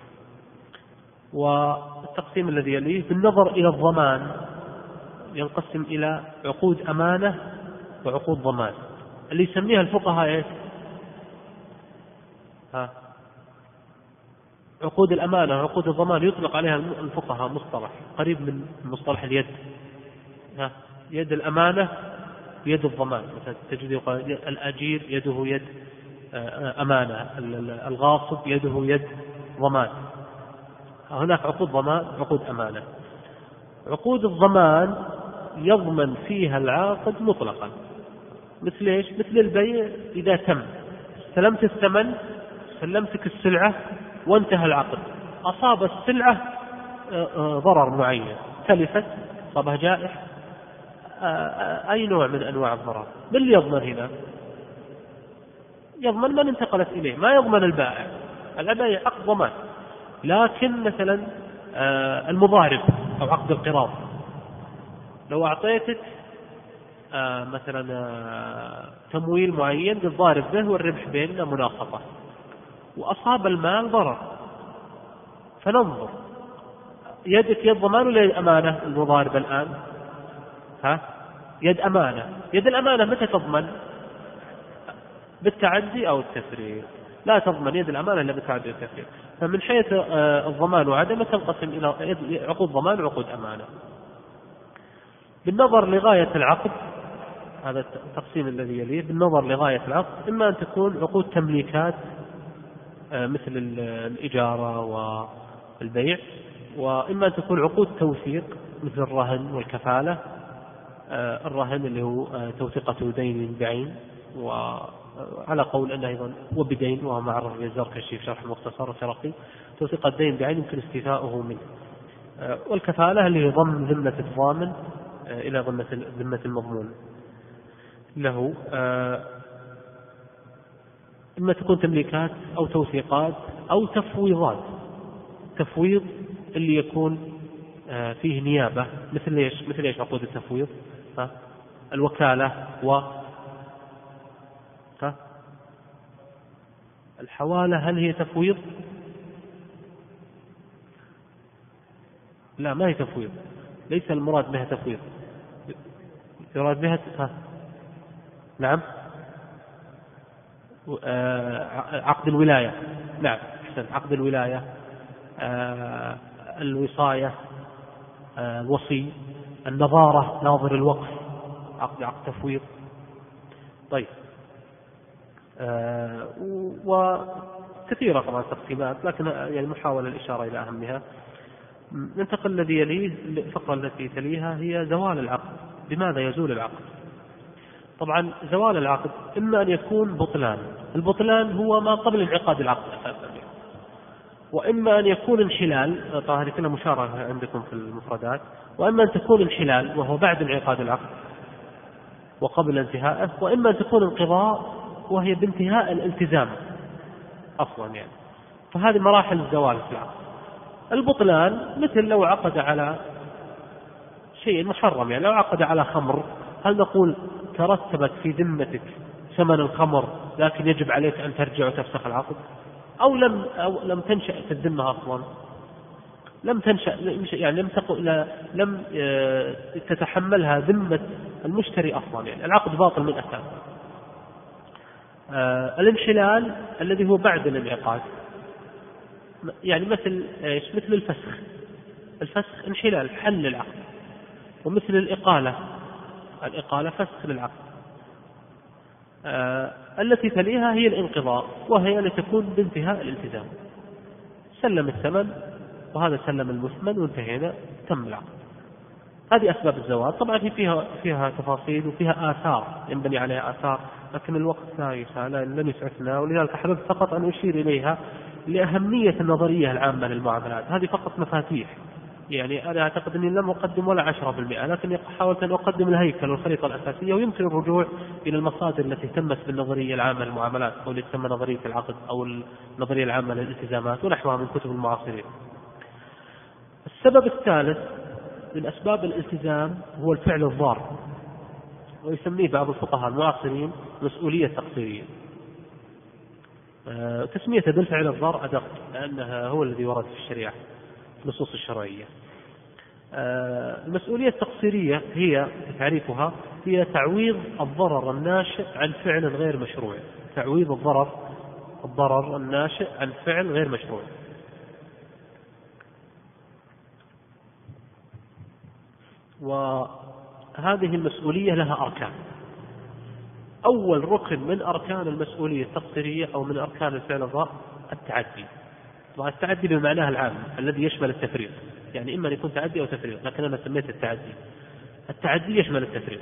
والتقسيم الذي يليه بالنظر إلى الضمان ينقسم إلى عقود أمانة وعقود ضمان، اللي يسميها الفقهاء ايش؟ عقود الأمانة وعقود الضمان يطلق عليها الفقهاء مصطلح قريب من مصطلح اليد. يد الأمانة يد الضمان، مثلا تجد يقال الأجير يده يد أمانة، الغاصب يده يد ضمان. هناك عقود ضمان عقود أمانة. عقود الضمان يضمن فيها العاقد مطلقا، مثل ايش؟ مثل البيع إذا تم، استلمت الثمن، سلمتك السلعة وانتهى العقد، أصاب السلعة ضرر معين، تلفت، أصابها جائحة، أي نوع من أنواع الضرر، من اللي يضمن هنا؟ يضمن من انتقلت إليه، ما يضمن البائع. البائع عقد ضمان، لكن مثلا المضارب أو عقد القراض، لو أعطيتك مثلا تمويل معين بالضارب به والربح بيننا مناقصة، وأصاب المال ضرر، فننظر يدك يد ضمان ولا يد أمانة؟ المضارب الآن يد أمانة. يد الأمانة متى تضمن؟ بالتعدي أو التفريط. لا تضمن يد الأمانة إلا بالتعدي والتفريط. فمن حيث الضمان وعدمه تنقسم إلى عقود ضمان وعقود أمانة. بالنظر لغاية العقد، هذا التقسيم الذي يليه، بالنظر لغاية العقد إما أن تكون عقود تمليكات مثل الإجارة والبيع، وإما أن تكون عقود توثيق مثل الرهن والكفالة. الرهن اللي هو توثيقة دين بعين، وعلى قول أنه أيضا وبدين، وهو معرف بالزركشي في شرح المختصر الترقي، توثيق الدين بعين يمكن استيفاؤه منه. والكفالة اللي هي ضم ذمة الضامن إلى ذمة المضمون له. إما تكون تمليكات أو توثيقات أو تفويضات. تفويض اللي يكون فيه نيابة، مثل إيش عقود التفويض؟ الوكالة الحوالة، هل هي تفويض؟ لا، ما هي تفويض، ليس المراد بها تفويض، يراد بها نعم عقد الولاية. نعم أحسن، عقد الولاية، الوصاية، الوصي، النظارة، ناظر الوقف، عقد تفويض. طيب، وكثيرة طبعا تقسيمات، لكن يعني محاولة الإشارة إلى أهمها. ننتقل الذي يليه، الفقرة التي تليها هي زوال العقد. بماذا يزول العقد؟ طبعا زوال العقد إما أن يكون بطلان. البطلان هو ما قبل انعقاد العقد أساسا، وإما أن يكون انحلال، طبعا هذه كلها مشاركة عندكم في المفردات، وإما أن تكون انحلال وهو بعد انعقاد العقد وقبل انتهائه، وإما أن تكون انقضاء وهي بانتهاء الالتزام أصلا يعني. فهذه مراحل الزوال في العقد. البطلان مثل لو عقد على شيء محرم، يعني لو عقد على خمر، هل نقول ترتبت في ذمتك ثمن الخمر لكن يجب عليك أن ترجع وتفسخ العقد، أو لم تنشأ في الذمة أصلا، لم تنشأ يعني لم تتحملها ذمة المشتري أصلا، يعني العقد باطل من أساس. الانحلال الذي هو بعد الانعقاد، يعني مثل الفسخ. الفسخ انحلال، حل للعقد. ومثل الإقالة فسخ للعقد. التي تليها هي الانقضاء، وهي لتكون بانتهاء الالتزام، سلم الثمن وهذا سلم المثمن وانتهينا، تم العقد. هذه أسباب الزواج. طبعا فيها تفاصيل وفيها آثار ينبني عليها آثار، لكن الوقت لن يسعفنا، ولذلك أحببت فقط أن أشير إليها لأهمية النظرية العامة للمعاملات. هذه فقط مفاتيح، يعني أنا أعتقد أني لم أقدم ولا 10%، لكن حاولت أن أقدم الهيكل والخريطة الأساسية، ويمكن الرجوع إلى المصادر التي اهتمت بالنظرية العامة للمعاملات، أو اللي تسمى نظرية العقد أو النظرية العامة للالتزامات ونحوها من كتب المعاصرين. السبب الثالث من أسباب الالتزام هو الفعل الضار، ويسميه بعض الفقهاء المعاصرين مسؤولية تقصيرية. تسميته بالفعل الضار أدق، لأنها هو الذي ورد في الشريعة، في النصوص الشرعية. المسؤولية التقصيرية هي تعريفها هي تعويض الضرر الناشئ عن فعل غير مشروع. تعويض الضرر الناشئ عن فعل غير مشروع. وهذه المسؤولية لها أركان. أول ركن من أركان المسؤولية التقصيرية أو من أركان الفعل الضار التعدي. طبعا التعدي بمعناه العام الذي يشمل التفريط، يعني إما أن يكون تعدي أو تفريط، لكن أنا سميت التعدي يشمل التفريط.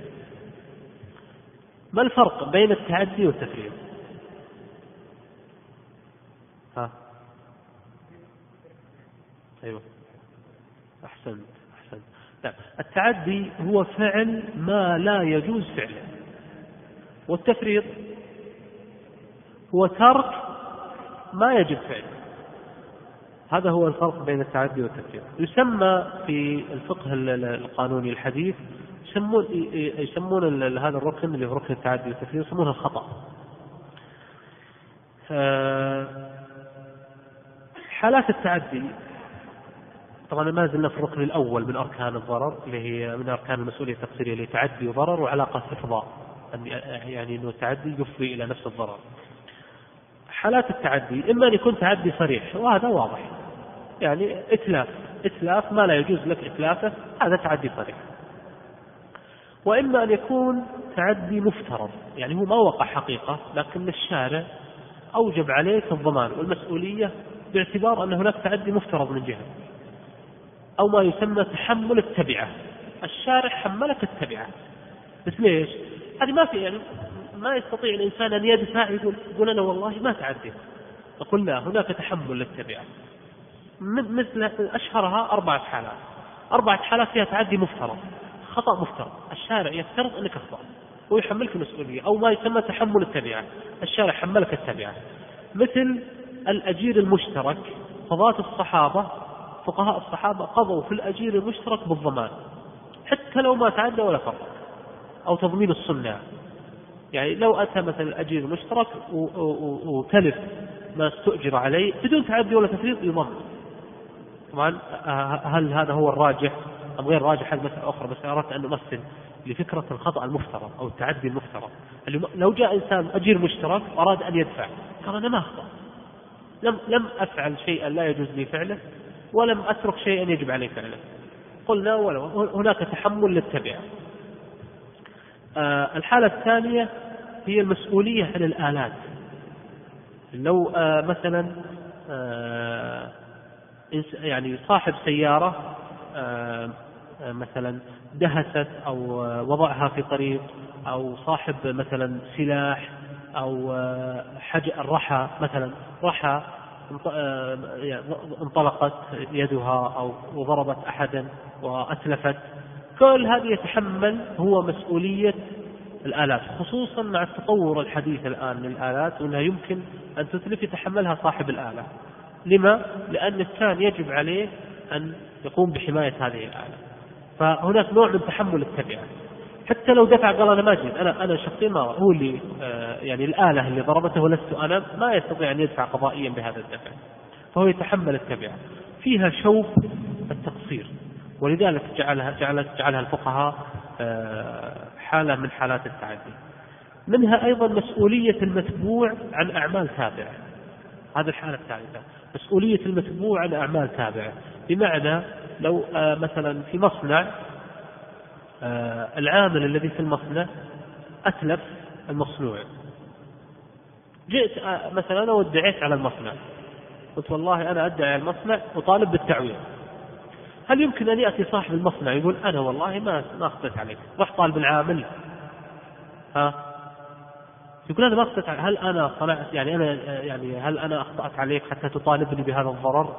ما الفرق بين التعدي والتفريط؟ أيوة، أحسنت. لا، التعدي هو فعل ما لا يجوز فعله، والتفريط هو ترك ما يجب فعله. هذا هو الفرق بين التعدي والتفريط. يسمى في الفقه القانوني الحديث يسمون هذا الركن اللي هو ركن التعدي والتفريط يسمونه الخطأ. حالات التعدي طبعا ما زلنا في الركن الأول من أركان الضرر، اللي هي من أركان المسؤولية التقصيرية، اللي تعدي وضرر وعلاقة إفضاء، يعني أنه التعدي يفضي إلى نفس الضرر. حالات التعدي إما أن يكون تعدي صريح، وهذا واضح، يعني إتلاف ما لا يجوز لك إتلافه، هذا تعدي صريح. وإما أن يكون تعدي مفترض، يعني هو ما وقع حقيقة لكن الشارع أوجب عليك الضمان والمسؤولية باعتبار أن هناك تعدي مفترض من جهة، أو ما يسمى تحمل التبعة، الشارع حملك التبعة. بس ليش؟ هذه ما في، يعني ما يستطيع الإنسان أن يدفع يقول أنا والله ما تعديت. أقول لا، هناك تحمل للتبعة. مثل أشهرها 4 حالات فيها تعدي مفترض، خطأ مفترض، الشارع يفترض أنك أخطأ ويحملك المسؤولية، أو ما يسمى تحمل التبعة، الشارع حملك التبعة. مثل الأجير المشترك، فقهاء الصحابة قضوا في الأجير المشترك بالضمان حتى لو ما تعدى ولا فرق، أو تضمين الصناع. يعني لو أتى مثلا الأجير المشترك وتلف ما استؤجر عليه بدون تعدي ولا تفريط يضمن. طبعا هل هذا هو الراجح أم غير راجح؟ هذه مسألة أخرى، بس أردت أن أمثل لفكرة الخطأ المفترض أو التعدي المفترض. لو جاء إنسان أجير مشترك وأراد أن يدفع، قال أنا ما أخطأ، لم أفعل شيئا لا يجوز لي فعله، ولم أترك شيئا يجب علي فعله، قلنا ولو هناك تحمل للتبعة. الحالة الثانية هي المسؤولية عن الآلات. لو مثلا يعني صاحب سيارة مثلا دهست أو وضعها في طريق، أو صاحب مثلا سلاح، أو الرحى مثلا رحى انطلقت يدها أو ضربت أحدا وأتلفت، كل هذه يتحمل هو مسؤولية الآلات، خصوصا مع التطور الحديث الآن للآلات وأنها يمكن أن تتلف يتحملها صاحب الآلة. لما؟ لأن الإنسان يجب عليه أن يقوم بحماية هذه الآلة. فهناك نوع من تحمل التبعة، حتى لو دفع قال أنا ما جيت، أنا شخصيا ما هو اللي يعني الآلة اللي ضربته ولست أنا، ما يستطيع أن يدفع قضائيا بهذا الدفع، فهو يتحمل التبعة. فيها شوب التقصير، ولذلك جعلها الفقهاء حالة من حالات التعدي. منها أيضا مسؤولية المتبوع عن أعمال تابعة، هذه الحالة الثالثة، مسؤولية المتبوع عن أعمال تابعة. بمعنى لو مثلا في مصنع العامل الذي في المصنع أتلف المصنوع، جئت مثلا وادعيت على المصنع، قلت والله أنا أدعي على المصنع وطالب بالتعويض، هل يمكن أن يأتي صاحب المصنع يقول أنا والله ما أخطأت عليك، رح طالب العامل يقول أنا ما أخطأت، هل أنا صنعت يعني هل أنا أخطأت عليك حتى تطالبني بهذا الضرر؟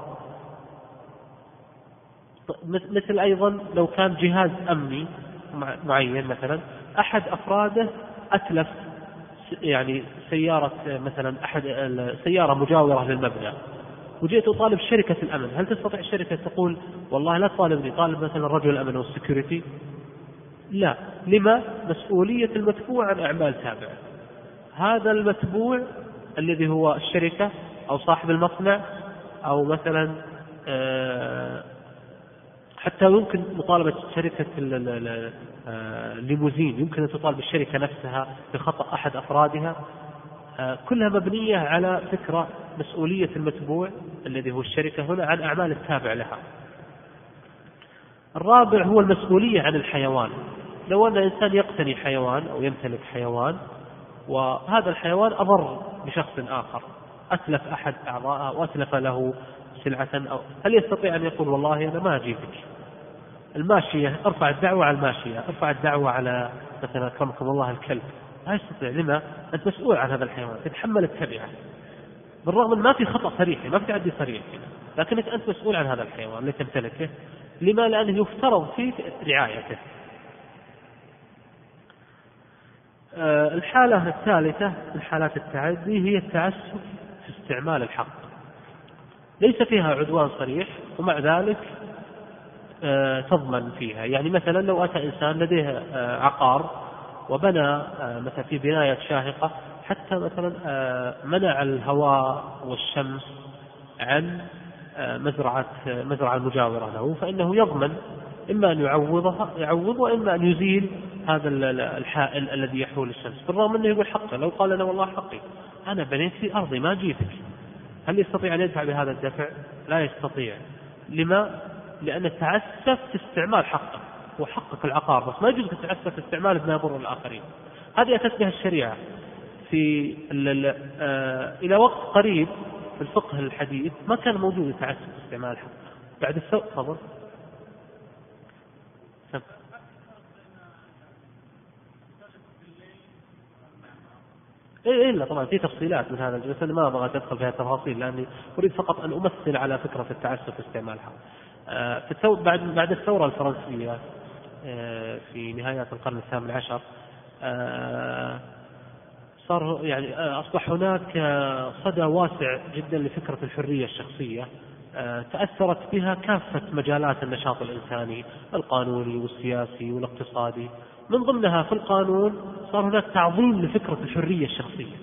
مثل أيضا لو كان جهاز أمني معين، مثلا أحد أفراده أتلف يعني سيارة مثلا سيارة مجاورة للمبنى، وجئت أطالب شركة الأمن، هل تستطيع الشركة تقول والله لا تطالبني، طالب مثلا رجل الأمن والسكيورتي؟ لا. لما؟ مسؤولية المتبوع عن أعمال تابعة. هذا المتبوع الذي هو الشركة أو صاحب المصنع أو مثلا حتى يمكن مطالبة شركة الليموزين، يمكن أن تطالب الشركة نفسها بخطأ أحد أفرادها، كلها مبنية على فكرة مسؤولية المتبوع الذي هو الشركة هنا عن أعمال التابع لها. الرابع هو المسؤولية عن الحيوان. لو أن إنسان يقتني حيوان أو يمتلك حيوان وهذا الحيوان أضر بشخص آخر، أتلف أحد أعضاءه أو أتلف له سلعة، هل يستطيع أن يقول والله أنا ما أجيبك الماشية، ارفع الدعوة على الماشية، ارفع الدعوة على مثلا أكرمكم الله الكلب؟ لا يستطيع. لما؟ أنت مسؤول عن هذا الحيوان، تتحمل التبعة، بالرغم أن ما في خطأ صريح، ما في تعدي صريح، لكنك أنت مسؤول عن هذا الحيوان اللي تمتلكه. لما؟ لأنه يفترض فيك رعايته. الحالة الثالثة من حالات التعدي هي التعسف في استعمال الحق، ليس فيها عدوان صريح ومع ذلك تضمن فيها. يعني مثلا لو أتى إنسان لديه عقار وبنى مثلا في بناية شاهقة حتى مثلا منع الهواء والشمس عن مزرعة المجاورة له، فإنه يضمن إما أن يعوض وإما أن يزيل هذا الحائل الذي يحول الشمس، بالرغم أنه يقول حقه. لو قال أنا والله حقي، أنا بنيت في أرضي ما جيتك، هل يستطيع أن يدفع بهذا الدفع؟ لا يستطيع. لما؟ لأن تعسف في استعمال حقه، وحقك العقار بس ما يجوز تتعسف في استعمال ما يضر الآخرين. هذه أتت بها الشريعة في إلى وقت قريب في الفقه الحديث ما كان موجود التعسف في استعمال الحق. بعد تفضل. إلا طبعا في تفصيلات من هذا الجلسة، ما أبغى أدخل فيها تفاصيل لأني أريد فقط أن أمثل على فكرة التعسف في استعمالها. بعد الثورة الفرنسية في نهاية القرن الثامن عشر صار يعني أصبح هناك صدى واسع جدا لفكرة الحرية الشخصية، تأثرت بها كافة مجالات النشاط الإنساني القانوني والسياسي والاقتصادي. من ضمنها في القانون صار هناك تعظيم لفكرة الحرية الشخصية،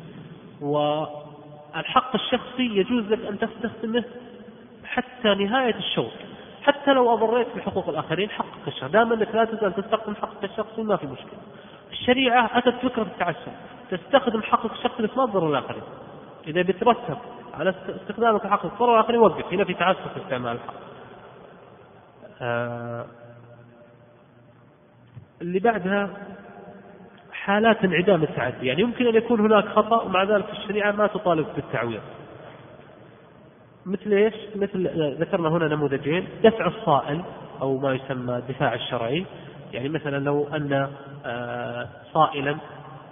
والحق الشخصي يجوز لك أن تستخدمه حتى نهاية الشوط، حتى لو أضريت بحقوق الآخرين حقك الشخصي، دائما أنك لا تزال تستخدم حقك الشخصي ما في مشكلة. الشريعة أتت فكرة التعسف، تستخدم حقك الشخصي لما تضر الآخرين، إذا بترتب على استخدامك حقك تضر الآخرين وقف، هنا في تعسف في استعمال الحق. اللي بعدها حالات انعدام التعدي، يعني يمكن أن يكون هناك خطأ ومع ذلك الشريعة ما تطالب بالتعويض. مثل إيش؟ مثل ذكرنا هنا نموذجين: دفع الصائل أو ما يسمى الدفاع الشرعي. يعني مثلا لو أن صائلا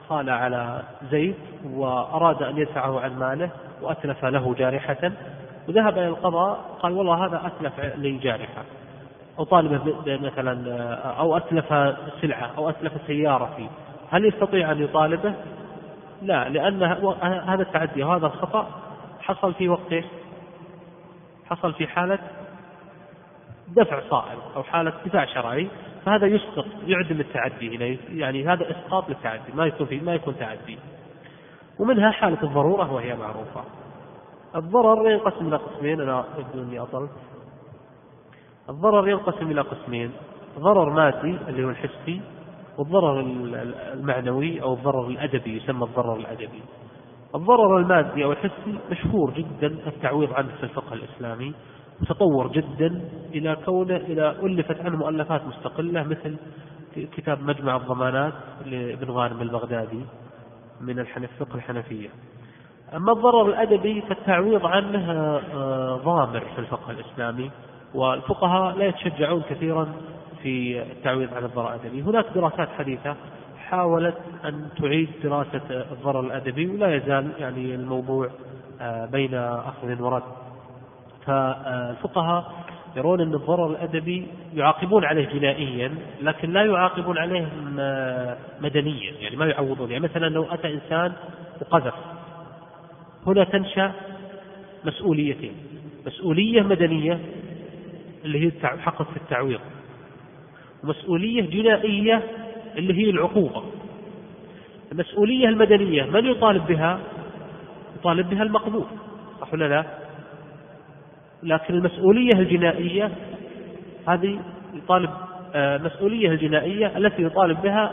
خال على زيد وأراد أن يدفعه عن ماله وأتلف له جارحة، وذهب إلى القضاء قال والله هذا أتلف لي جارحة، أو طالبه مثلا، أو أتلف سلعة أو أتلف سيارتي، هل يستطيع أن يطالبه؟ لا، لأن هذا التعدي وهذا الخطأ حصل في وقته، حصل في حالة دفع صائل أو حالة دفاع شرعي، فهذا يسقط يعدم التعدي هنا، يعني هذا إسقاط للتعدي، ما يكون تعدي. ومنها حالة الضرورة وهي معروفة. الضرر ينقسم إلى قسمين، أنا أبدو أني أطلت. الضرر ينقسم إلى قسمين: ضرر مادي اللي هو الحسي، والضرر المعنوي أو الضرر الأدبي يسمى الضرر الأدبي. الضرر المادي أو الحسي مشهور جدا التعويض عنه في الفقه الإسلامي، تطور جدا إلى ألفت عنه مؤلفات مستقلة، مثل كتاب مجمع الضمانات لابن غانم البغدادي من الفقه الحنفية. أما الضرر الأدبي فالتعويض عنه ضامر في الفقه الإسلامي، والفقهاء لا يتشجعون كثيرا في التعويض عن الضرر الأدبي. هناك دراسات حديثة حاولت أن تعيد دراسة الضرر الأدبي، ولا يزال يعني الموضوع بين أخذ ورد. فالفقهاء يرون أن الضرر الأدبي يعاقبون عليه جنائيا، لكن لا يعاقبون عليه مدنيا، يعني ما يعوضون. يعني مثلا لو أتى إنسان وقذف، هنا تنشأ مسؤوليتين: مسؤولية مدنية اللي هي حقق في التعويض، ومسؤولية جنائية اللي هي العقوبة. المسؤولية المدنية من يطالب بها؟ يطالب بها المقذوف، صح ولا لا؟ لكن المسؤولية الجنائية هذه يطالب مسؤولية الجنائية التي يطالب بها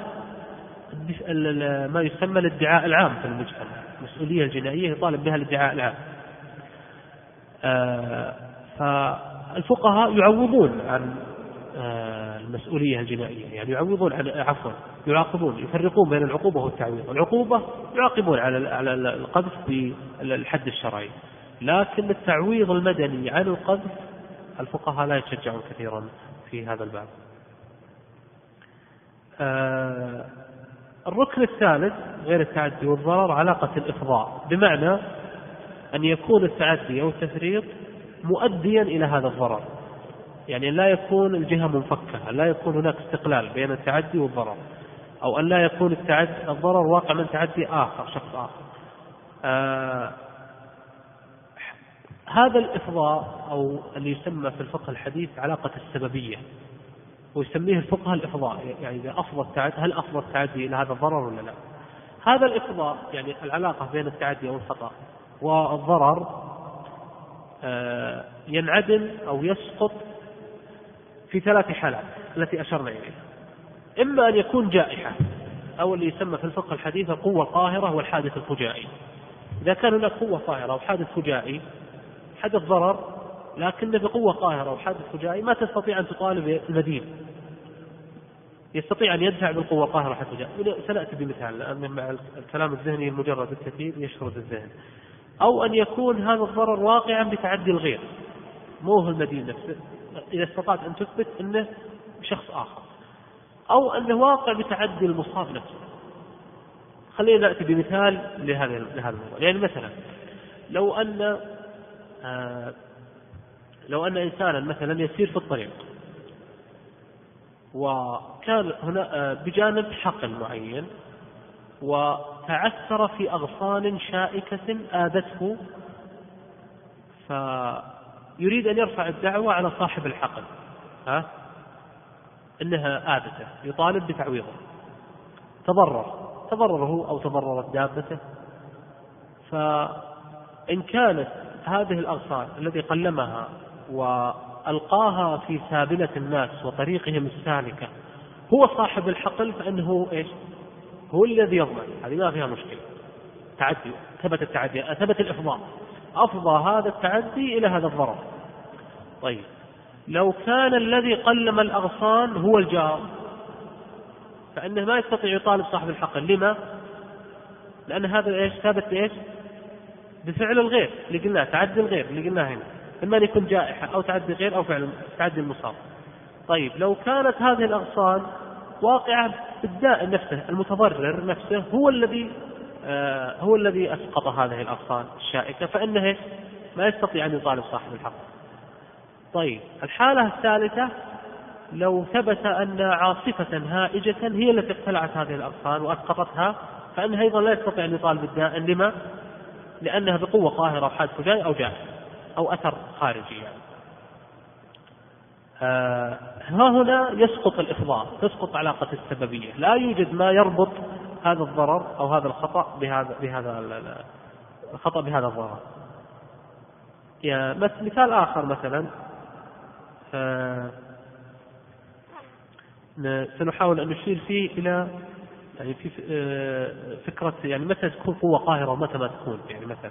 ما يسمى الادعاء العام في المجتمع. المسؤولية الجنائية يطالب بها الادعاء العام. فالفقهاء يعوضون عن المسؤولية الجنائية، يعني يعوضون عن يعاقبون، يفرقون بين العقوبة والتعويض. العقوبة يعاقبون على القذف بالحد الشرعي، لكن التعويض المدني عن القذف الفقهاء لا يتشجعون كثيرا في هذا الباب. الركن الثالث غير التعدي والضرر علاقة الإفضاء، بمعنى أن يكون التعدي أو التفريط مؤديا إلى هذا الضرر، يعني لا يكون الجهة منفكة، لا يكون هناك استقلال بين التعدي والضرر، أو أن لا يكون الضرر واقع من تعدي آخر، شخص آخر. هذا الإفضاء أو اللي يسمى في الفقه الحديث علاقة السببية، ويسميه الفقه الإفضاء، يعني إذا هل أفضى التعدي إلى هذا الضرر ولا لا؟ هذا الإفضاء يعني العلاقة بين التعدي أو الخطأ والضرر ينعدم أو يسقط في 3 حالات التي أشرنا إليها: إما أن يكون جائحة، أو اللي يسمى في الفقه الحديث القوة القاهرة والحادث الفجائي. إذا كان هناك قوة قاهرة أو حادث فجائي، حدث ضرر لكن بقوة قاهرة أو حادث فجائي، ما تستطيع أن تطالب المدين، يستطيع أن يدفع بالقوة القاهرة حتى فجائي. سنأتي بمثال، لأن مع الكلام الذهني المجرد الكثير يشرد الذهن. أو أن يكون هذا الضرر واقعا بتعدي الغير، مو هو المدين نفسه، إذا استطعت أن تثبت أنه شخص آخر، أو أنه واقع بتعدي المصاب نفسه. خلينا نأتي بمثال لهذا الموضوع. يعني مثلا لو أن إنسانا مثلا يسير في الطريق، وكان هنا بجانب حقل معين، وتعثر في أغصان شائكة آذته، فيريد أن يرفع الدعوة على صاحب الحقل إنها آذته، يطالب بتعويضه. تضرره أو تضررت دابته، فإن كانت هذه الأغصان التي قلمها وألقاها في سابلة الناس وطريقهم السالكة هو صاحب الحقل، فإنه هو الذي يضمن، هذه ما فيها مشكلة. تعدي، ثبت التعدي، ثبت الإفضاء، أفضى هذا التعدي إلى هذا الضرر. طيب لو كان الذي قلم الأغصان هو الجار، فإنه ما يستطيع يطالب صاحب الحقل. لما؟ لأن هذا ثابت بفعل الغير اللي قلناه، تعدي الغير اللي قلناه هنا، إما أن يكون جائحة أو تعدي غير أو فعل تعدي المصاب. طيب لو كانت هذه الأغصان واقعة الدائن نفسه المتضرر نفسه هو الذي أسقط هذه الأغصان الشائكة، فإنه ما يستطيع أن يطالب صاحب الحق. طيب الحالة الثالثة لو ثبت أن عاصفة هائجة هي التي اقتلعت هذه الأغصان وأسقطتها، فإنه أيضا لا يستطيع أن يطالب الدائن. لما؟ لأنها بقوة قاهرة حادث فجائي أو جائحة أو أثر خارجي يعني. ها هنا يسقط الإفضاء، تسقط علاقة السببية، لا يوجد ما يربط هذا الضرر أو هذا الخطأ بهذا الضرر. يعني مثال آخر مثلا سنحاول أن نشير فيه إلى يعني في فكرة يعني متى تكون قوة قاهرة ومتى ما تكون. يعني مثلا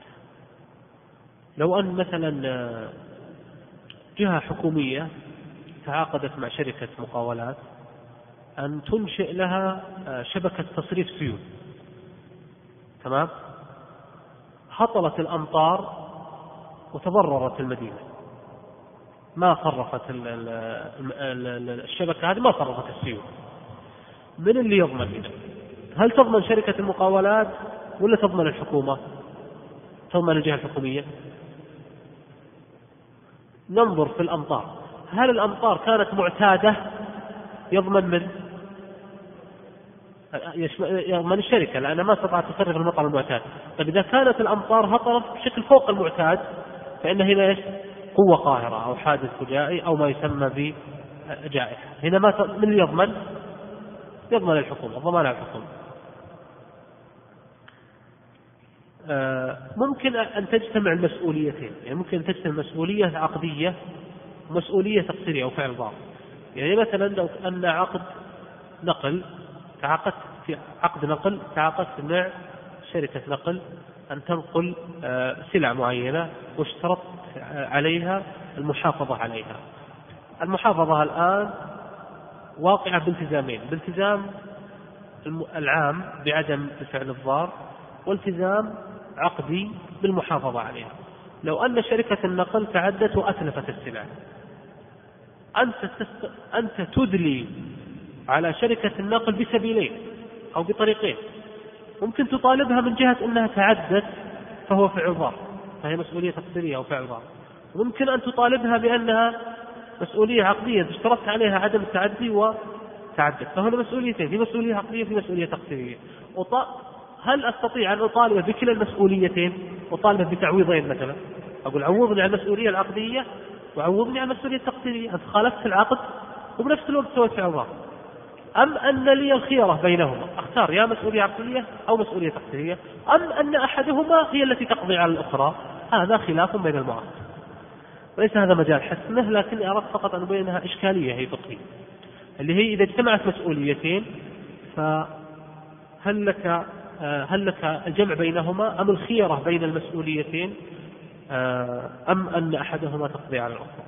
لو أن مثلا جهة حكومية تعاقدت مع شركة مقاولات أن تنشئ لها شبكة تصريف سيول، تمام؟ هطلت الأمطار وتضررت المدينة، ما صرفت الشبكة هذه، ما صرفت السيول. من اللي يضمن هنا؟ هل تضمن شركة المقاولات ولا تضمن الحكومة؟ تضمن الجهة الحكومية. ننظر في الأمطار، هل الأمطار كانت معتادة؟ يضمن يضمن الشركة لأنها ما استطاعت تصرف المطر المعتاد. طيب إذا كانت الأمطار هطلت بشكل فوق المعتاد فإن هنا قوة قاهرة أو حادث فجائي أو ما يسمى بجائحة. هنا من اللي يضمن؟ يضمن الحكومة، ضمان الحكومة. ممكن أن تجتمع المسؤوليتين، يعني ممكن أن تجتمع مسؤولية عقدية ومسؤولية تقصيرية أو فعل ضار. يعني مثلا لو أن عقد نقل تعاقدت في عقد نقل، تعاقدت مع شركة نقل أن تنقل سلع معينة واشترط عليها المحافظة عليها. المحافظة الآن واقعة بالتزامين، بالتزام العام بعدم فعل الضار، والتزام عقدي بالمحافظة عليها. لو أن شركة النقل تعدت وأتلفت السلع، أنت تدلي على شركة النقل بسبيلين أو بطريقين. ممكن تطالبها من جهة أنها تعدت فهو فعل ضار، فهي مسؤولية تقديرية أو فعل ضار. وممكن أن تطالبها بأنها مسؤولية عقدية اشترطت عليها عدم التعدي وتعدت، فهنا مسؤوليتين، في مسؤولية عقدية في مسؤولية تقديرية. هل أستطيع أن أطالب بكلا المسؤوليتين؟ أطالب بتعويضين مثلا، أقول عوضني عن المسؤولية العقدية وعوضني عن المسؤولية التقديرية، أنت خالفت العقد وبنفس الوقت سويت فعل ضار. أم أن لي الخيرة بينهما، أختار يا مسؤولية عقدية أو مسؤولية تقديرية، أم أن أحدهما هي التي تقضي على الأخرى. هذا خلاف بين المعاقد، وليس هذا مجال حسمه، لكن أردت فقط أن أبينها إشكالية هي فقهية، اللي هي إذا اجتمعت مسؤوليتين فهل لك الجمع بينهما أم الخيرة بين المسؤوليتين، أم أن أحدهما تقضي على الأخرى.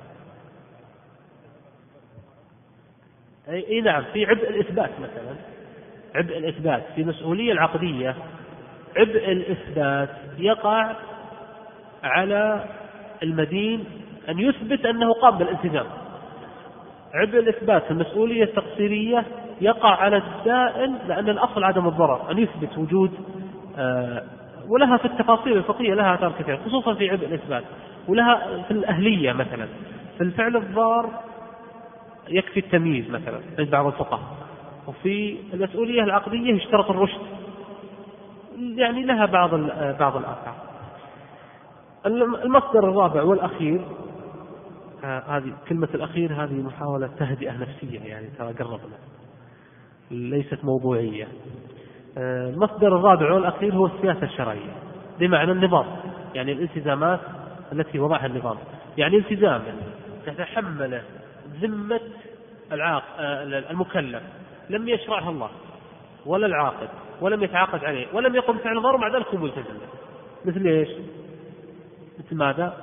أي نعم، في عبء الإثبات مثلا، عبء الإثبات في مسؤولية العقدية، عبء الإثبات يقع على المدين أن يثبت أنه قام بالالتزام. عبء الإثبات في المسؤولية التقصيرية يقع على الدائن، لأن الأصل عدم الضرر، أن يثبت وجود ولها في التفاصيل الفقهية لها آثار كثيرة، خصوصا في عبء الإثبات، ولها في الأهلية مثلا. في الفعل الضار يكفي التمييز مثلا عند بعض الفقهاء، وفي المسؤولية العقدية يشترط الرشد، يعني لها بعض الآثار. المصدر الرابع والأخير، هذه كلمة الأخير هذه محاولة تهدئة نفسية، يعني ترى قربنا، ليست موضوعية. المصدر الرابع والأخير هو السياسة الشرعية، بمعنى النظام، يعني الالتزامات التي وضعها النظام. يعني التزاما تتحمل ذمة المكلف لم يشرعها الله ولا العاقد ولم يتعاقد عليه ولم يقم فعل ضار، مع ذلك هو ملتزم. مثل ايش؟ مثل ماذا؟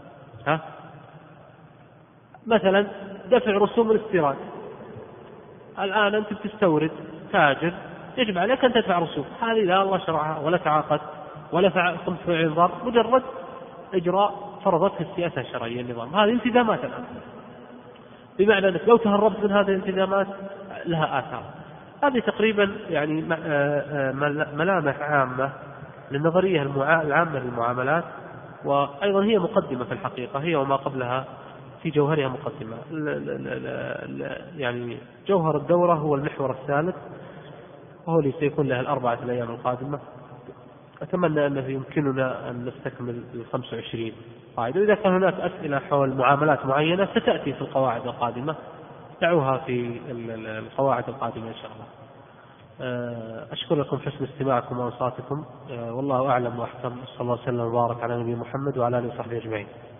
مثلا دفع رسوم الاستيراد. الآن أنت بتستورد، تاجر، يجب عليك أن تدفع رسوم، هذه لا الله شرعها ولا تعاقد ولا قمت فعل ضار، مجرد إجراء فرضتها السياسة الشرعية النظام. هذه التزامات الآن، بمعنى أنك لو تهربت من هذه الالتزامات لها آثار. هذه تقريبا يعني ملامح عامة للنظرية العامة للمعاملات، وأيضا هي مقدمة في الحقيقة، هي وما قبلها في جوهرها مقدمة. يعني جوهر الدورة هو المحور الثالث، وهو اللي سيكون له الأربعة الأيام القادمة. أتمنى أنه يمكننا أن نستكمل 25 قاعدة. إذا كان هناك أسئلة حول معاملات معينة ستأتي في القواعد القادمة، دعوها في القواعد القادمة إن شاء الله. أشكر لكم حسن استماعكم وأنصاتكم، والله أعلم وأحكم. صلى الله وسلم وبارك على نبي محمد وعلى آله وصحبه أجمعين.